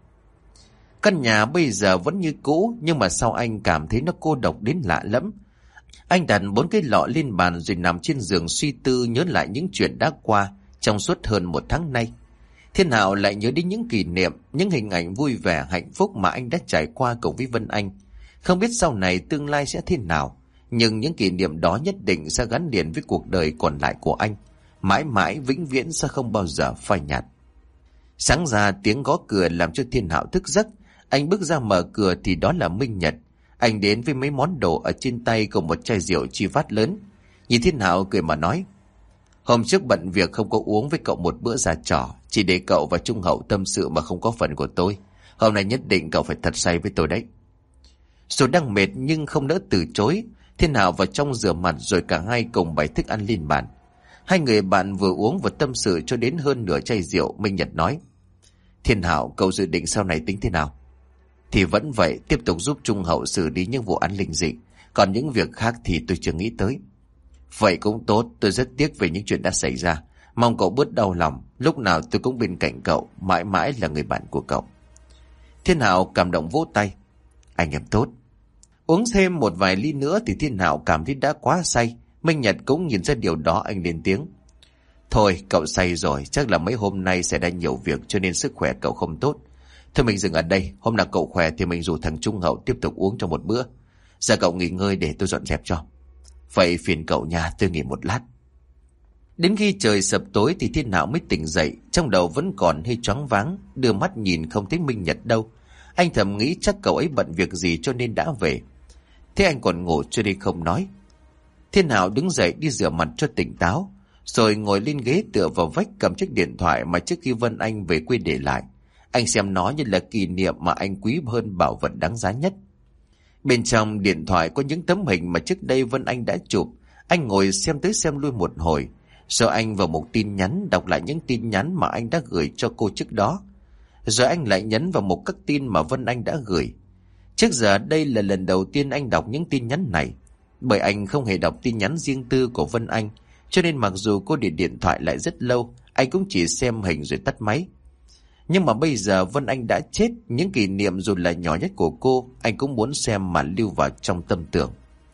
Căn nhà bây giờ vẫn như cũ, nhưng mà sao anh cảm thấy nó cô độc đến lạ lẫm. Anh đặt bốn cái lọ lên bàn rồi nằm trên giường suy tư, nhớ lại những chuyện đã qua trong suốt hơn một tháng nay. Thiên Hạo lại nhớ đến những kỷ niệm, những hình ảnh vui vẻ hạnh phúc mà anh đã trải qua cùng với Vân Anh. Không biết sau này tương lai sẽ thế nào, nhưng những kỷ niệm đó nhất định sẽ gắn liền với cuộc đời còn lại của anh, mãi mãi vĩnh viễn sẽ không bao giờ phai nhạt. Sáng ra tiếng gõ cửa làm cho Thiên Hạo thức giấc. Anh bước ra mở cửa thì đó là Minh Nhật. Anh đến với mấy món đồ ở trên tay cùng một chai rượu chi vát lớn. Nhìn Thiên Hạo cười mà nói: Hôm trước bận việc không có uống với cậu một bữa ra trò, chỉ để cậu và Trung Hậu tâm sự mà không có phần của tôi. Hôm nay nhất định cậu phải thật say với tôi đấy. Dù đang mệt nhưng không nỡ từ chối, Thiên Hạo vào trong rửa mặt rồi cả hai cùng bày thức ăn lên bàn. Hai người bạn vừa uống vừa tâm sự cho đến hơn nửa chai rượu. Minh Nhật nói: Thiên Hạo, cậu dự định sau này tính thế nào? Thì vẫn vậy, tiếp tục giúp Trung Hậu xử lý những vụ án linh dị. Còn những việc khác thì tôi chưa nghĩ tới. Vậy cũng tốt, tôi rất tiếc về những chuyện đã xảy ra. Mong cậu bớt đau lòng. Lúc nào tôi cũng bên cạnh cậu, mãi mãi là người bạn của cậu. Thiên Hạo cảm động vỗ tay: Anh em tốt. Uống thêm một vài ly nữa thì Thiên Hạo cảm thấy đã quá say. Minh Nhật cũng nhìn ra điều đó, anh lên tiếng: Thôi cậu say rồi, chắc là mấy hôm nay sẽ đã nhiều việc cho nên sức khỏe cậu không tốt. Thôi mình dừng ở đây, hôm nào cậu khỏe thì mình rủ thằng Trung Hậu tiếp tục uống trong một bữa. Giờ cậu nghỉ ngơi để tôi dọn dẹp cho. Vậy phiền cậu nha, tôi nghỉ một lát. Đến khi trời sập tối thì Thiên Hạo mới tỉnh dậy, trong đầu vẫn còn hơi choáng váng, đưa mắt nhìn không thấy Minh Nhật đâu. Anh thầm nghĩ chắc cậu ấy bận việc gì cho nên đã về. Thế anh còn ngủ cho nên không nói. Thiên Hạo đứng dậy đi rửa mặt cho tỉnh táo, rồi ngồi lên ghế tựa vào vách cầm chiếc điện thoại mà trước khi Vân Anh về quê để lại. Anh xem nó như là kỷ niệm mà anh quý hơn bảo vật đáng giá nhất. Bên trong điện thoại có những tấm hình mà trước đây Vân Anh đã chụp. Anh ngồi xem tới xem lui một hồi. Rồi anh vào một tin nhắn đọc lại những tin nhắn mà anh đã gửi cho cô trước đó. Rồi anh lại nhấn vào một các tin mà Vân Anh đã gửi. Trước giờ đây là lần đầu tiên anh đọc những tin nhắn này. Bởi anh không hề đọc tin nhắn riêng tư của Vân Anh, cho nên mặc dù cô để điện thoại lại rất lâu, anh cũng chỉ xem hình rồi tắt máy. Nhưng mà bây giờ Vân Anh đã chết, những kỷ niệm dù là nhỏ nhất của cô, anh cũng muốn xem mà lưu vào trong tâm tưởng.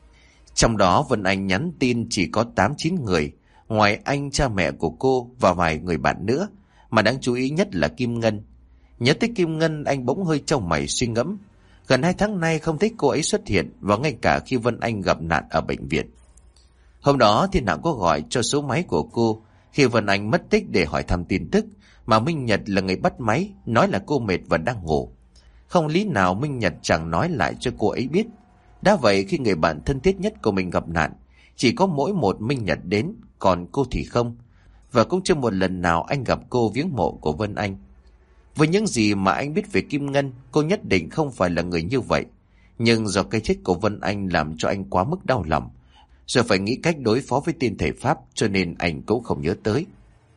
Trong đó Vân Anh nhắn tin chỉ có tám chín người, ngoài anh, cha mẹ của cô và vài người bạn nữa, mà đáng chú ý nhất là Kim Ngân. Nhớ tới Kim Ngân, anh bỗng hơi chau mày suy ngẫm. Gần hai tháng nay không thấy cô ấy xuất hiện, và ngay cả khi Vân Anh gặp nạn ở bệnh viện. Hôm đó Thiên Hạo có gọi cho số máy của cô khi Vân Anh mất tích để hỏi thăm tin tức, mà Minh Nhật là người bắt máy, nói là cô mệt và đang ngủ. Không lý nào Minh Nhật chẳng nói lại cho cô ấy biết. Đã vậy khi người bạn thân thiết nhất của mình gặp nạn, chỉ có mỗi một Minh Nhật đến, còn cô thì không. Và cũng chưa một lần nào anh gặp cô viếng mộ của Vân Anh. Với những gì mà anh biết về Kim Ngân, cô nhất định không phải là người như vậy. Nhưng do cái chết của Vân Anh làm cho anh quá mức đau lòng, rồi phải nghĩ cách đối phó với tên thầy Pháp, cho nên anh cũng không nhớ tới.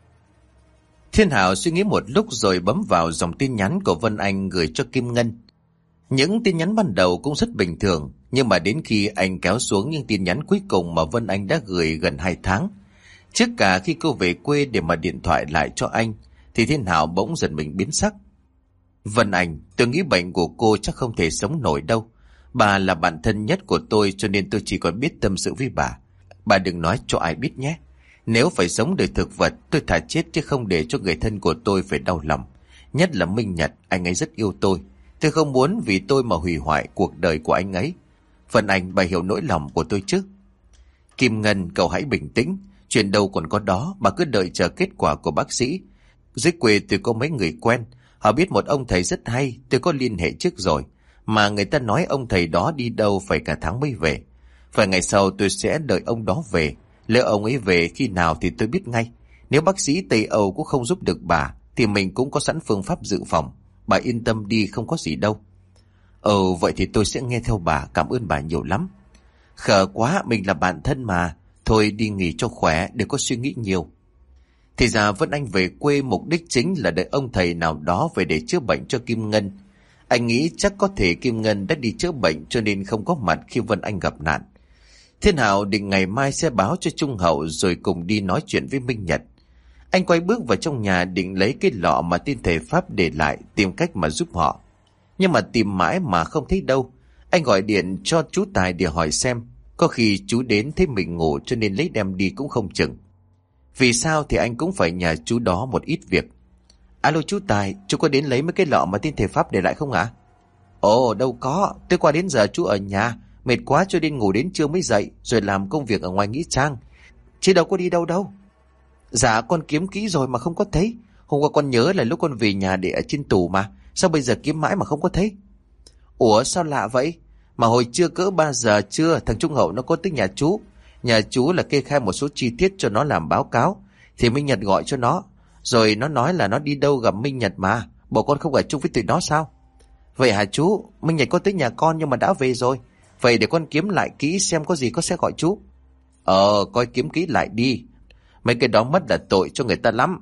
Thiên Hạo suy nghĩ một lúc rồi bấm vào dòng tin nhắn của Vân Anh gửi cho Kim Ngân. Những tin nhắn ban đầu cũng rất bình thường, nhưng mà đến khi anh kéo xuống những tin nhắn cuối cùng mà Vân Anh đã gửi gần hai tháng, trước cả khi cô về quê để mà điện thoại lại cho anh, thì Thiên Hạo bỗng giật mình biến sắc. Vân Anh, tôi nghĩ bệnh của cô chắc không thể sống nổi đâu. Bà là bạn thân nhất của tôi, cho nên tôi chỉ còn biết tâm sự với bà. Bà đừng nói cho ai biết nhé. Nếu phải sống đời thực vật, tôi thà chết chứ không để cho người thân của tôi phải đau lòng. Nhất là Minh Nhật, anh ấy rất yêu tôi. Tôi không muốn vì tôi mà hủy hoại cuộc đời của anh ấy. Vân Anh, bà hiểu nỗi lòng của tôi chứ? Kim Ngân, cậu hãy bình tĩnh. Chuyện đâu còn có đó, bà cứ đợi chờ kết quả của bác sĩ. Dưới quê tôi có mấy người quen, họ biết một ông thầy rất hay, tôi có liên hệ trước rồi. Mà người ta nói ông thầy đó đi đâu phải cả tháng mới về. Vài ngày sau tôi sẽ đợi ông đó về. Lỡ ông ấy về khi nào thì tôi biết ngay. Nếu bác sĩ Tây Âu cũng không giúp được bà, thì mình cũng có sẵn phương pháp dự phòng. Bà yên tâm đi, không có gì đâu. Ờ, vậy thì tôi sẽ nghe theo bà, cảm ơn bà nhiều lắm. Khờ quá, mình là bạn thân mà. Thôi đi nghỉ cho khỏe, đừng có suy nghĩ nhiều. Thì ra Vân Anh về quê mục đích chính là đợi ông thầy nào đó về để chữa bệnh cho Kim Ngân. Anh nghĩ chắc có thể Kim Ngân đã đi chữa bệnh cho nên không có mặt khi Vân Anh gặp nạn. Thiên Hạo định ngày mai sẽ báo cho Trung Hậu rồi cùng đi nói chuyện với Minh Nhật. Anh quay bước vào trong nhà định lấy cái lọ mà tên thầy Pháp để lại, tìm cách mà giúp họ. Nhưng mà tìm mãi mà không thấy đâu. Anh gọi điện cho chú Tài để hỏi xem, có khi chú đến thấy mình ngủ cho nên lấy đem đi cũng không chừng. Vì sao thì anh cũng phải nhờ chú đó một ít việc. Alo chú Tài, chú có đến lấy mấy cái lọ mà tên thầy Pháp để lại không ạ? Ồ, đâu có, tôi qua đến giờ chú ở nhà, mệt quá cho nên ngủ đến trưa mới dậy, rồi làm công việc ở ngoài nghĩa trang. Chứ đâu có đi đâu đâu. Dạ con kiếm kỹ rồi mà không có thấy. Hôm qua con nhớ là lúc con về nhà để ở trên tủ mà, sao bây giờ kiếm mãi mà không có thấy? Ủa sao lạ vậy? Mà hồi trưa cỡ ba giờ trưa thằng Trung Hậu nó có tới nhà chú. Nhà chú là kê khai một số chi tiết cho nó làm báo cáo. Thì Minh Nhật gọi cho nó. Rồi nó nói là nó đi đâu gặp Minh Nhật mà. Bộ con không ở chung với tụi nó sao? Vậy hả chú? Minh Nhật có tới nhà con nhưng mà đã về rồi. Vậy để con kiếm lại kỹ xem có gì có sẽ gọi chú. Ờ coi kiếm kỹ lại đi. Mấy cái đó mất là tội cho người ta lắm.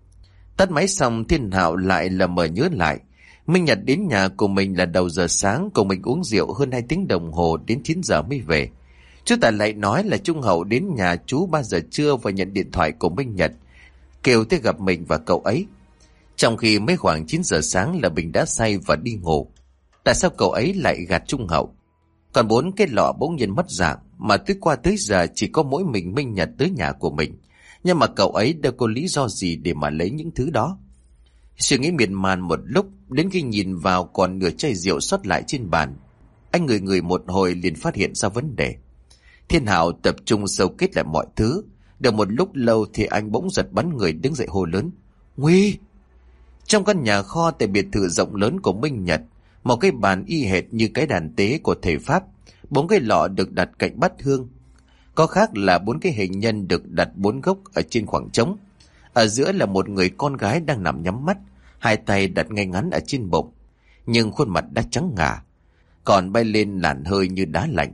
Tắt máy xong Thiên Hạo lại lờ mờ nhớ lại. Minh Nhật đến nhà của mình là đầu giờ sáng, cùng mình uống rượu hơn hai tiếng đồng hồ đến chín giờ mới về. Chú ta lại nói là Trung Hậu đến nhà chú ba giờ trưa và nhận điện thoại của Minh Nhật, kêu tới gặp mình và cậu ấy. Trong khi mới khoảng chín giờ sáng là mình đã say và đi ngủ. Tại sao cậu ấy lại gạt Trung Hậu? Còn bốn cái lọ bỗng nhiên mất dạng, mà tới qua tới giờ chỉ có mỗi mình Minh Nhật tới nhà của mình. Nhưng mà cậu ấy đâu có lý do gì để mà lấy những thứ đó. Suy nghĩ miên man một lúc, đến khi nhìn vào còn nửa chai rượu sót lại trên bàn, anh ngửi ngửi một hồi liền phát hiện ra vấn đề. Thiên Hạo tập trung sâu kết lại mọi thứ. Được một lúc lâu thì anh bỗng giật bắn người đứng dậy hô lớn: Nguy! Trong căn nhà kho tại biệt thự rộng lớn của Minh Nhật, một cái bàn y hệt như cái đàn tế của thầy Pháp, bốn cái lọ được đặt cạnh bát hương. Có khác là bốn cái hình nhân được đặt bốn gốc ở trên khoảng trống. Ở giữa là một người con gái đang nằm nhắm mắt, hai tay đặt ngay ngắn ở trên bụng, nhưng khuôn mặt đã trắng ngà, còn bay lên làn hơi như đá lạnh.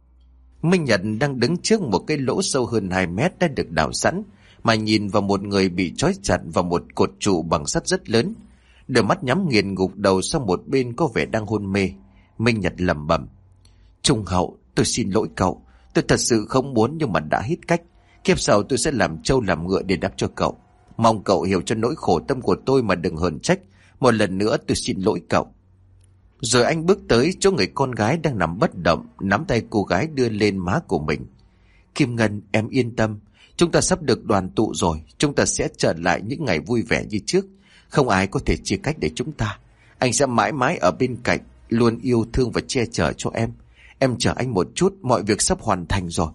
Minh Nhật đang đứng trước một cái lỗ sâu hơn hai mét đã được đào sẵn, mà nhìn vào một người bị trói chặt vào một cột trụ bằng sắt rất lớn. Đôi mắt nhắm nghiền gục đầu sang một bên, có vẻ đang hôn mê. Minh Nhật lẩm bẩm: Trung Hậu, tôi xin lỗi cậu. Tôi thật sự không muốn nhưng mà đã hết cách. Kiếp sau tôi sẽ làm trâu làm ngựa để đáp cho cậu. Mong cậu hiểu cho nỗi khổ tâm của tôi mà đừng hờn trách. Một lần nữa tôi xin lỗi cậu. Rồi anh bước tới chỗ người con gái đang nằm bất động, nắm tay cô gái đưa lên má của mình. Kim Ngân, em yên tâm. Chúng ta sắp được đoàn tụ rồi. Chúng ta sẽ trở lại những ngày vui vẻ như trước. Không ai có thể chia cách để chúng ta. Anh sẽ mãi mãi ở bên cạnh, luôn yêu thương và che chở cho em. Em chờ anh một chút, mọi việc sắp hoàn thành rồi.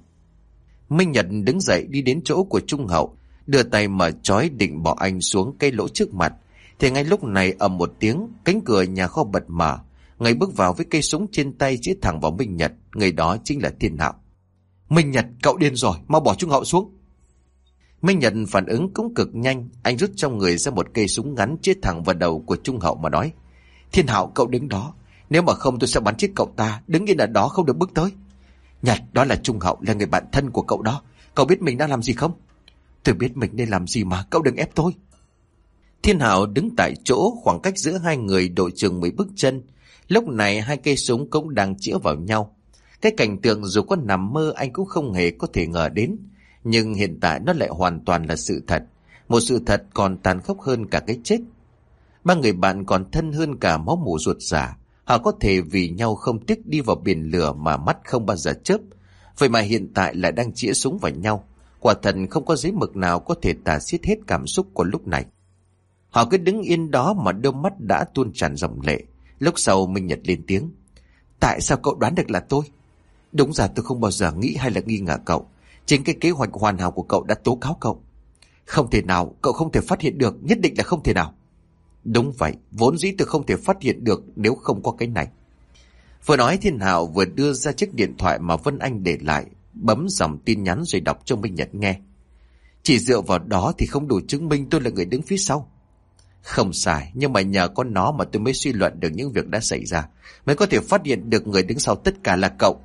Minh Nhật đứng dậy đi đến chỗ của Trung Hậu, đưa tay mở trói định bỏ anh xuống cây lỗ trước mặt. Thì ngay lúc này ầm một tiếng, cánh cửa nhà kho bật mở. Người bước vào với cây súng trên tay chĩa thẳng vào Minh Nhật. Người đó chính là Thiên Hạo. Minh Nhật, cậu điên rồi, mau bỏ Trung Hậu xuống. Minh Nhật phản ứng cũng cực nhanh. Anh rút trong người ra một cây súng ngắn chĩa thẳng vào đầu của Trung Hậu mà nói: Thiên Hạo, cậu đứng đó. Nếu mà không tôi sẽ bắn chết cậu ta. Đứng yên ở đó, không được bước tới. Nhật, đó là Trung Hậu, là người bạn thân của cậu đó. Cậu biết mình đang làm gì không? Tôi biết mình nên làm gì mà, cậu đừng ép tôi. Thiên Hạo đứng tại chỗ, khoảng cách giữa hai người độ chừng mười bước chân. Lúc này hai cây súng cũng đang chĩa vào nhau. Cái cảnh tượng dù có nằm mơ anh cũng không hề có thể ngờ đến. Nhưng hiện tại nó lại hoàn toàn là sự thật. Một sự thật còn tàn khốc hơn cả cái chết. Ba người bạn còn thân hơn cả máu mủ ruột già. Họ có thể vì nhau không tiếc đi vào biển lửa mà mắt không bao giờ chớp. Vậy mà hiện tại lại đang chĩa súng vào nhau. Quả thật không có giấy mực nào có thể tả xiết hết cảm xúc của lúc này. Họ cứ đứng yên đó mà đôi mắt đã tuôn tràn dòng lệ. Lúc sau Minh Nhật lên tiếng: Tại sao cậu đoán được là tôi? Đúng ra tôi không bao giờ nghĩ hay là nghi ngờ cậu. Chính cái kế hoạch hoàn hảo của cậu đã tố cáo cậu. Không thể nào, cậu không thể phát hiện được, nhất định là không thể nào. Đúng vậy, vốn dĩ tôi không thể phát hiện được nếu không có cái này. Vừa nói Thiên Hạo vừa đưa ra chiếc điện thoại mà Vân Anh để lại, bấm dòng tin nhắn rồi đọc cho Minh Nhật nghe. Chỉ dựa vào đó thì không đủ chứng minh tôi là người đứng phía sau. Không sai, nhưng mà nhờ có nó mà tôi mới suy luận được những việc đã xảy ra, mới có thể phát hiện được người đứng sau tất cả là cậu.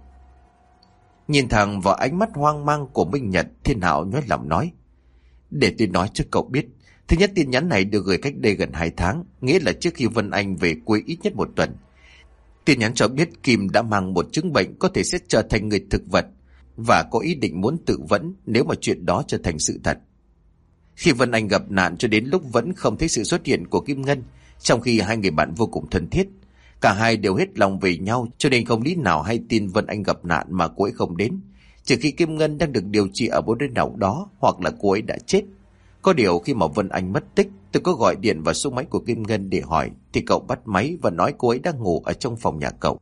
Nhìn thẳng vào ánh mắt hoang mang của Minh Nhật, Thiên Hạo nhói lòng nói: Để tôi nói cho cậu biết, thứ nhất tin nhắn này được gửi cách đây gần hai tháng, nghĩa là trước khi Vân Anh về quê ít nhất một tuần. Tin nhắn cho biết Kim đã mang một chứng bệnh có thể sẽ trở thành người thực vật và có ý định muốn tự vẫn nếu mà chuyện đó trở thành sự thật. Khi Vân Anh gặp nạn cho đến lúc vẫn không thấy sự xuất hiện của Kim Ngân, trong khi hai người bạn vô cùng thân thiết. Cả hai đều hết lòng về nhau, cho nên không lý nào hay tin Vân Anh gặp nạn mà cô ấy không đến, trừ khi Kim Ngân đang được điều trị ở một nơi nào đó, hoặc là cô ấy đã chết. Có điều khi mà Vân Anh mất tích, tôi có gọi điện vào số máy của Kim Ngân để hỏi, thì cậu bắt máy và nói cô ấy đang ngủ ở trong phòng nhà cậu.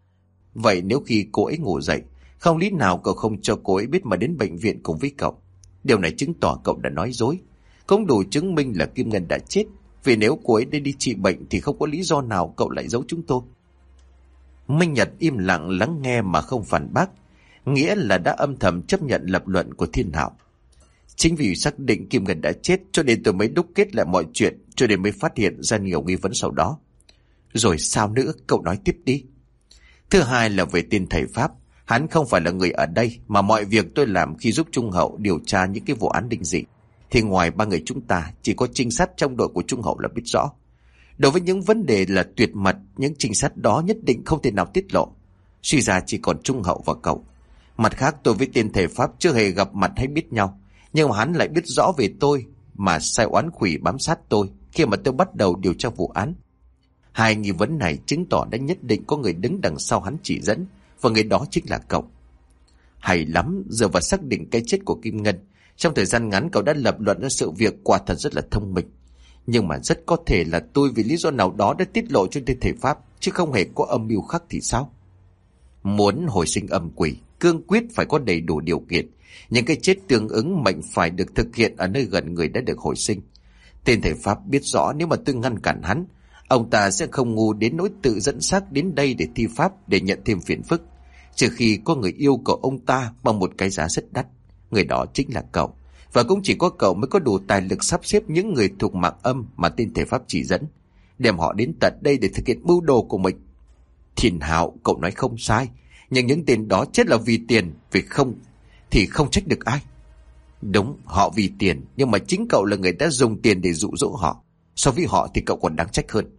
Vậy nếu khi cô ấy ngủ dậy, không lý nào cậu không cho cô ấy biết mà đến bệnh viện cùng với cậu. Điều này chứng tỏ cậu đã nói dối. Không đủ chứng minh là Kim Ngân đã chết, vì nếu cô ấy đi đi trị bệnh thì không có lý do nào cậu lại giấu chúng tôi. Minh Nhật im lặng lắng nghe mà không phản bác, nghĩa là đã âm thầm chấp nhận lập luận của Thiên Hạo. Chính vì xác định Kim Ngân đã chết cho nên tôi mới đúc kết lại mọi chuyện, cho nên mới phát hiện ra nhiều nghi vấn sau đó. Rồi sao nữa, cậu nói tiếp đi. Thứ hai là về tên thầy Pháp. Hắn không phải là người ở đây, mà mọi việc tôi làm khi giúp Trung Hậu điều tra những cái vụ án định dị thì ngoài ba người chúng ta, chỉ có trinh sát trong đội của Trung Hậu là biết rõ. Đối với những vấn đề là tuyệt mật, những trinh sát đó nhất định không thể nào tiết lộ. Suy ra chỉ còn Trung Hậu và cậu. Mặt khác, tôi với tên thầy Pháp chưa hề gặp mặt hay biết nhau, nhưng mà hắn lại biết rõ về tôi mà sai oán quỷ bám sát tôi khi mà tôi bắt đầu điều tra vụ án. Hai nghi vấn này chứng tỏ đã nhất định có người đứng đằng sau hắn chỉ dẫn, và người đó chính là cậu. Hay lắm, giờ vào xác định cái chết của Kim Ngân. Trong thời gian ngắn cậu đã lập luận ra sự việc quả thật rất là thông minh. Nhưng mà rất có thể là tôi vì lý do nào đó đã tiết lộ cho tên thầy Pháp, chứ không hề có âm mưu khác thì sao? Muốn hồi sinh âm quỷ, cương quyết phải có đầy đủ điều kiện. Những cái chết tương ứng mệnh phải được thực hiện ở nơi gần người đã được hồi sinh. Tên thầy Pháp biết rõ nếu mà tôi ngăn cản hắn, ông ta sẽ không ngu đến nỗi tự dẫn xác đến đây để thi pháp, để nhận thêm phiền phức. Trừ khi có người yêu cầu ông ta bằng một cái giá rất đắt. Người đó chính là cậu. Và cũng chỉ có cậu mới có đủ tài lực sắp xếp những người thuộc mạng âm mà tên thầy Pháp chỉ dẫn, đem họ đến tận đây để thực hiện mưu đồ của mình. Thiên Hạo, cậu nói không sai. Nhưng những tên đó chết là vì tiền, vì không thì không trách được ai. Đúng, họ vì tiền, nhưng mà chính cậu là người đã dùng tiền để dụ dỗ họ. So với họ thì cậu còn đáng trách hơn.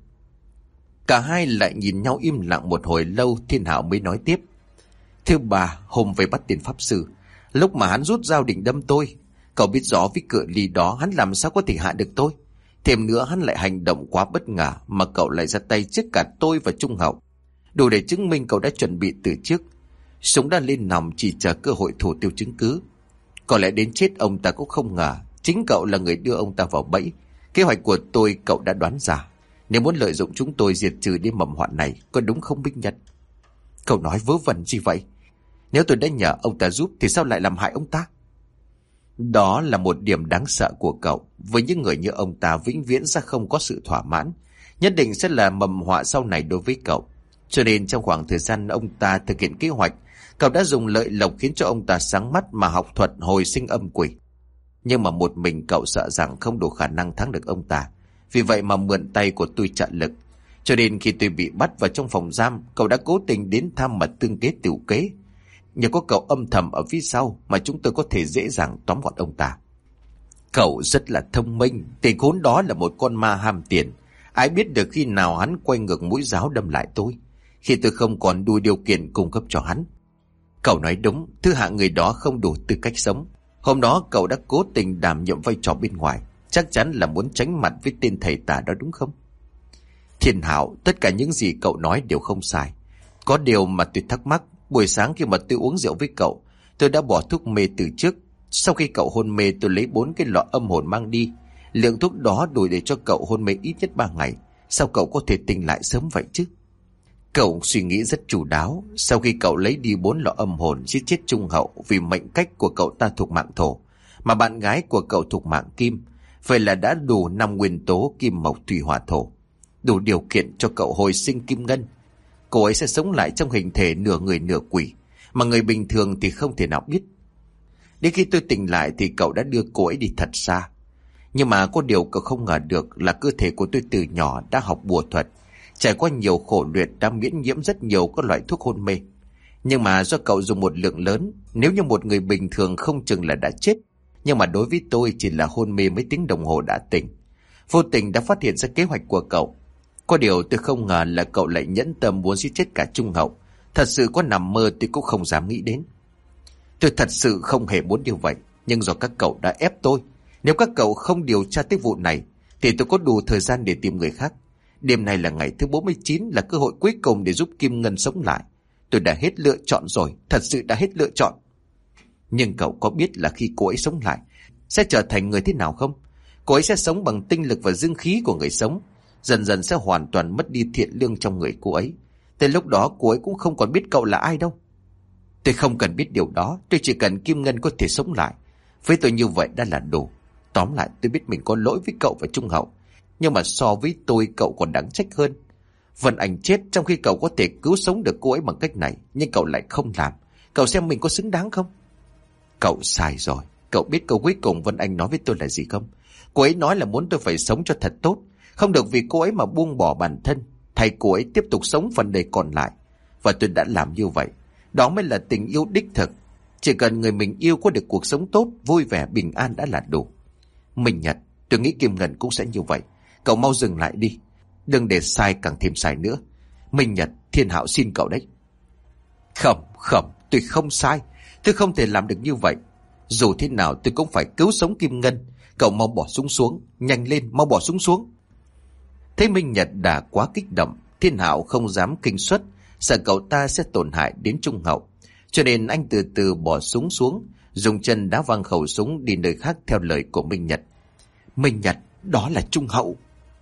Cả hai lại nhìn nhau im lặng một hồi lâu. Thiên Hạo mới nói tiếp. Thứ ba, hôm về bắt tiền pháp sư, lúc mà hắn rút dao định đâm tôi, cậu biết rõ với cự ly đó hắn làm sao có thể hạ được tôi. Thêm nữa hắn lại hành động quá bất ngờ, mà cậu lại ra tay trước cả tôi và Trung Hậu, đủ để chứng minh cậu đã chuẩn bị từ trước. Súng đã lên nòng chỉ chờ cơ hội thủ tiêu chứng cứ. Có lẽ đến chết ông ta cũng không ngờ chính cậu là người đưa ông ta vào bẫy. Kế hoạch của tôi cậu đã đoán ra. Nếu muốn lợi dụng chúng tôi diệt trừ đi mầm họa này, có đúng không Minh Nhật? Cậu nói vớ vẩn gì vậy? Nếu tôi đã nhờ ông ta giúp thì sao lại làm hại ông ta? Đó là một điểm đáng sợ của cậu. Với những người như ông ta vĩnh viễn sẽ không có sự thỏa mãn, nhất định sẽ là mầm họa sau này đối với cậu. Cho nên trong khoảng thời gian ông ta thực hiện kế hoạch, cậu đã dùng lợi lộc khiến cho ông ta sáng mắt mà học thuật hồi sinh âm quỷ. Nhưng mà một mình cậu sợ rằng không đủ khả năng thắng được ông ta, vì vậy mà mượn tay của tôi trợ lực. Cho nên khi tôi bị bắt vào trong phòng giam, cậu đã cố tình đến thăm mà tương kế tửu kế. Nhờ có cậu âm thầm ở phía sau mà chúng tôi có thể dễ dàng tóm gọn ông ta. Cậu rất là thông minh. Tên khốn đó là một con ma ham tiền. Ai biết được khi nào hắn quay ngược mũi giáo đâm lại tôi, khi tôi không còn đủ điều kiện cung cấp cho hắn. Cậu nói đúng, thứ hạng người đó không đủ tư cách sống. Hôm đó cậu đã cố tình đảm nhiệm vai trò bên ngoài, chắc chắn là muốn tránh mặt với tên thầy tà đó đúng không? Thiên Hạo, tất cả những gì cậu nói đều không sai. Có điều mà tôi thắc mắc, buổi sáng khi mà tôi uống rượu với cậu, tôi đã bỏ thuốc mê từ trước. Sau khi cậu hôn mê, tôi lấy bốn cái lọ âm hồn mang đi. Lượng thuốc đó đủ để cho cậu hôn mê ít nhất ba ngày. Sao cậu có thể tỉnh lại sớm vậy chứ? Cậu suy nghĩ rất chu đáo. Sau khi cậu lấy đi bốn lọ âm hồn, giết chết Trung Hậu vì mệnh cách của cậu ta thuộc mạng thổ, mà bạn gái của cậu thuộc mạng kim, vậy là đã đủ năm nguyên tố kim mộc thủy hỏa thổ, đủ điều kiện cho cậu hồi sinh Kim Ngân. Cô ấy sẽ sống lại trong hình thể nửa người nửa quỷ, mà người bình thường thì không thể nào biết. Đến khi tôi tỉnh lại thì cậu đã đưa cô ấy đi thật xa. Nhưng mà có điều cậu không ngờ được là cơ thể của tôi từ nhỏ đã học bùa thuật, trải qua nhiều khổ luyện, đã miễn nhiễm rất nhiều các loại thuốc hôn mê. Nhưng mà do cậu dùng một lượng lớn, nếu như một người bình thường không chừng là đã chết. Nhưng mà đối với tôi chỉ là hôn mê mấy tiếng đồng hồ đã tỉnh. Vô tình đã phát hiện ra kế hoạch của cậu. Có điều tôi không ngờ là cậu lại nhẫn tâm muốn giết chết cả Trung Hậu. Thật sự có nằm mơ tôi cũng không dám nghĩ đến. Tôi thật sự không hề muốn điều vậy, nhưng do các cậu đã ép tôi. Nếu các cậu không điều tra tới vụ này thì tôi có đủ thời gian để tìm người khác. Đêm nay là ngày thứ bốn mươi chín, là cơ hội cuối cùng để giúp Kim Ngân sống lại. Tôi đã hết lựa chọn rồi, thật sự đã hết lựa chọn. Nhưng cậu có biết là khi cô ấy sống lại sẽ trở thành người thế nào không? Cô ấy sẽ sống bằng tinh lực và dương khí của người sống, dần dần sẽ hoàn toàn mất đi thiện lương trong người cô ấy. Tới lúc đó cô ấy cũng không còn biết cậu là ai đâu. Tôi không cần biết điều đó, tôi chỉ cần Kim Ngân có thể sống lại. Với tôi như vậy đã là đủ. Tóm lại tôi biết mình có lỗi với cậu và Trung Hậu, nhưng mà so với tôi cậu còn đáng trách hơn. Vân Anh chết trong khi cậu có thể cứu sống được cô ấy bằng cách này, nhưng cậu lại không làm. Cậu xem mình có xứng đáng không? Cậu sai rồi. Cậu biết câu cuối cùng Vân Anh nói với tôi là gì không? Cô ấy nói là muốn tôi phải sống cho thật tốt, không được vì cô ấy mà buông bỏ bản thân, thay cô ấy tiếp tục sống phần đời còn lại. Và tôi đã làm như vậy. Đó mới là tình yêu đích thực. Chỉ cần người mình yêu có được cuộc sống tốt, vui vẻ, bình an đã là đủ. Minh Nhật, tôi nghĩ Kim Ngân cũng sẽ như vậy. Cậu mau dừng lại đi, đừng để sai càng thêm sai nữa. Minh Nhật, Thiên Hạo xin cậu đấy. Không, không, tôi không sai. Tôi không thể làm được như vậy. Dù thế nào tôi cũng phải cứu sống Kim Ngân. Cậu mau bỏ súng xuống, nhanh lên, mau bỏ súng xuống. Thấy Minh Nhật đã quá kích động, Thiên Hạo không dám kinh suất, sợ cậu ta sẽ tổn hại đến Trung Hậu. Cho nên anh từ từ bỏ súng xuống, dùng chân đá văng khẩu súng đi nơi khác theo lời của Minh Nhật. Minh Nhật, đó là Trung Hậu.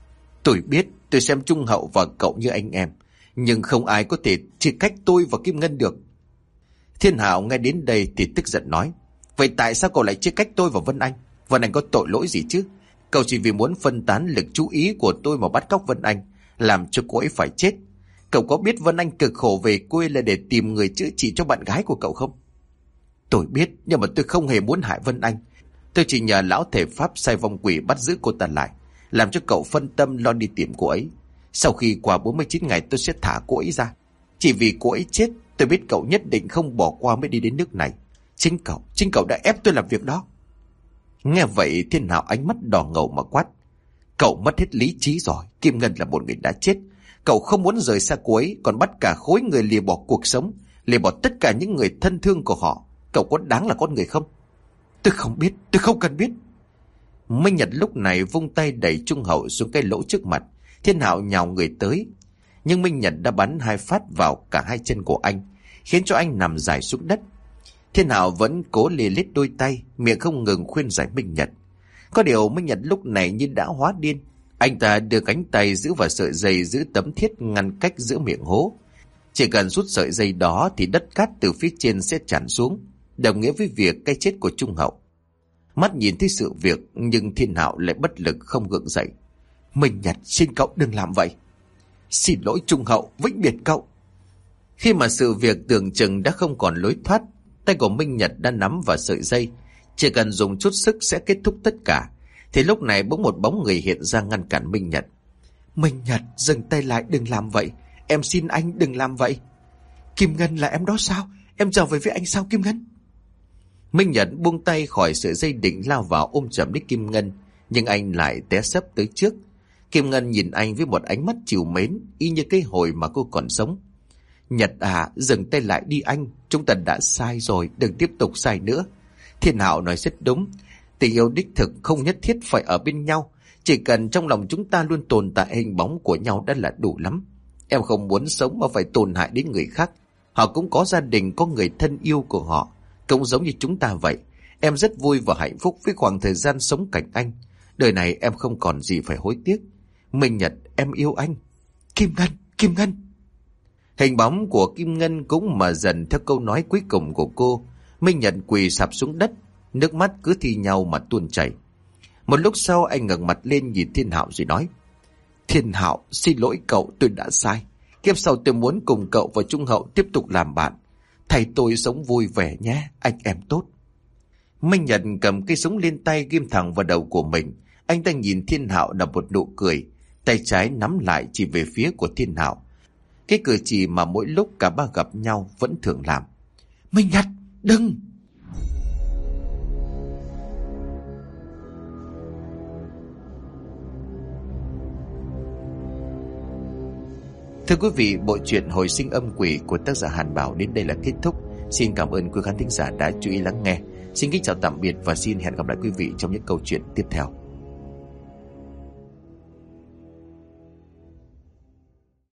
Tôi biết, tôi xem Trung Hậu và cậu như anh em, nhưng không ai có thể chia cách tôi và Kim Ngân được. Thiên Hạo nghe đến đây thì tức giận nói, vậy tại sao cậu lại chia cách tôi và Vân Anh? Vân Anh có tội lỗi gì chứ? Cậu chỉ vì muốn phân tán lực chú ý của tôi mà bắt cóc Vân Anh, làm cho cô ấy phải chết. Cậu có biết Vân Anh cực khổ về quê là để tìm người chữa trị cho bạn gái của cậu không? Tôi biết, nhưng mà tôi không hề muốn hại Vân Anh. Tôi chỉ nhờ lão thể pháp sai vong quỷ bắt giữ cô ta lại, làm cho cậu phân tâm lo đi tìm cô ấy. Sau khi qua bốn mươi chín ngày tôi sẽ thả cô ấy ra. Chỉ vì cô ấy chết, tôi biết cậu nhất định không bỏ qua mới đi đến nước này. Chính cậu, chính cậu đã ép tôi làm việc đó. Nghe vậy Thiên Hạo ánh mắt đỏ ngầu mà quát, cậu mất hết lý trí rồi. Kim Ngân là một người đã chết. Cậu không muốn rời xa cô ấy, còn bắt cả khối người lìa bỏ cuộc sống, lìa bỏ tất cả những người thân thương của họ. Cậu có đáng là con người không? Tôi không biết, tôi không cần biết. Minh Nhật lúc này vung tay đẩy Trung Hậu xuống cái lỗ trước mặt. Thiên Hạo nhào người tới, nhưng Minh Nhật đã bắn hai phát vào cả hai chân của anh, khiến cho anh nằm dài xuống đất. Thiên Hạo vẫn cố lìa lết đôi tay, miệng không ngừng khuyên giải Minh Nhật. Có điều Minh Nhật lúc này như đã hóa điên. Anh ta đưa cánh tay giữ vào sợi dây giữ tấm thiết ngăn cách giữa miệng hố. Chỉ cần rút sợi dây đó thì đất cát từ phía trên sẽ tràn xuống, đồng nghĩa với việc cái chết của Trung Hậu. Mắt nhìn thấy sự việc, nhưng Thiên Hạo lại bất lực không gượng dậy. Minh Nhật, xin cậu đừng làm vậy. Xin lỗi Trung Hậu, vĩnh biệt cậu. Khi mà sự việc tưởng chừng đã không còn lối thoát, tay của Minh Nhật đã nắm vào sợi dây, chỉ cần dùng chút sức sẽ kết thúc tất cả. Thì lúc này bỗng một bóng người hiện ra ngăn cản Minh Nhật. Minh Nhật, dừng tay lại, đừng làm vậy. Em xin anh đừng làm vậy. Kim Ngân là em đó sao? Em trở về với anh sao Kim Ngân? Minh Nhật buông tay khỏi sợi dây định lao vào ôm chầm lấy Kim Ngân, nhưng anh lại té sấp tới trước. Kim Ngân nhìn anh với một ánh mắt trìu mến, y như cái hồi mà cô còn sống. Nhật à, dừng tay lại đi anh. Chúng ta đã sai rồi, đừng tiếp tục sai nữa. Thiên Hạo nói rất đúng. Tình yêu đích thực không nhất thiết phải ở bên nhau. Chỉ cần trong lòng chúng ta luôn tồn tại hình bóng của nhau đã là đủ lắm. Em không muốn sống mà phải tổn hại đến người khác. Họ cũng có gia đình, có người thân yêu của họ, cũng giống như chúng ta vậy. Em rất vui và hạnh phúc với khoảng thời gian sống cạnh anh. Đời này em không còn gì phải hối tiếc. Minh Nhật, em yêu anh. Kim Ngân, Kim Ngân. Hình bóng của Kim Ngân cũng mờ dần theo câu nói cuối cùng của cô. Minh Nhật quỳ sạp xuống đất, nước mắt cứ thi nhau mà tuôn chảy. Một lúc sau anh ngẩng mặt lên nhìn Thiên Hạo rồi nói, Thiên Hạo, xin lỗi cậu, tôi đã sai. Kiếp sau tôi muốn cùng cậu và Trung Hậu tiếp tục làm bạn. Thầy tôi sống vui vẻ nhé, anh em tốt. Minh Nhật cầm cây súng lên tay ghim thẳng vào đầu của mình. Anh ta nhìn Thiên Hạo nở một nụ cười, tay trái nắm lại chỉ về phía của Thiên Hạo. Cái cử chỉ mà mỗi lúc cả ba gặp nhau vẫn thường làm. Minh Nhật, đừng! Thưa quý vị, bộ truyện Hồi sinh âm quỷ của tác giả Hàn Bảo đến đây là kết thúc. Xin cảm ơn quý khán thính giả đã chú ý lắng nghe. Xin kính chào tạm biệt và xin hẹn gặp lại quý vị trong những câu chuyện tiếp theo.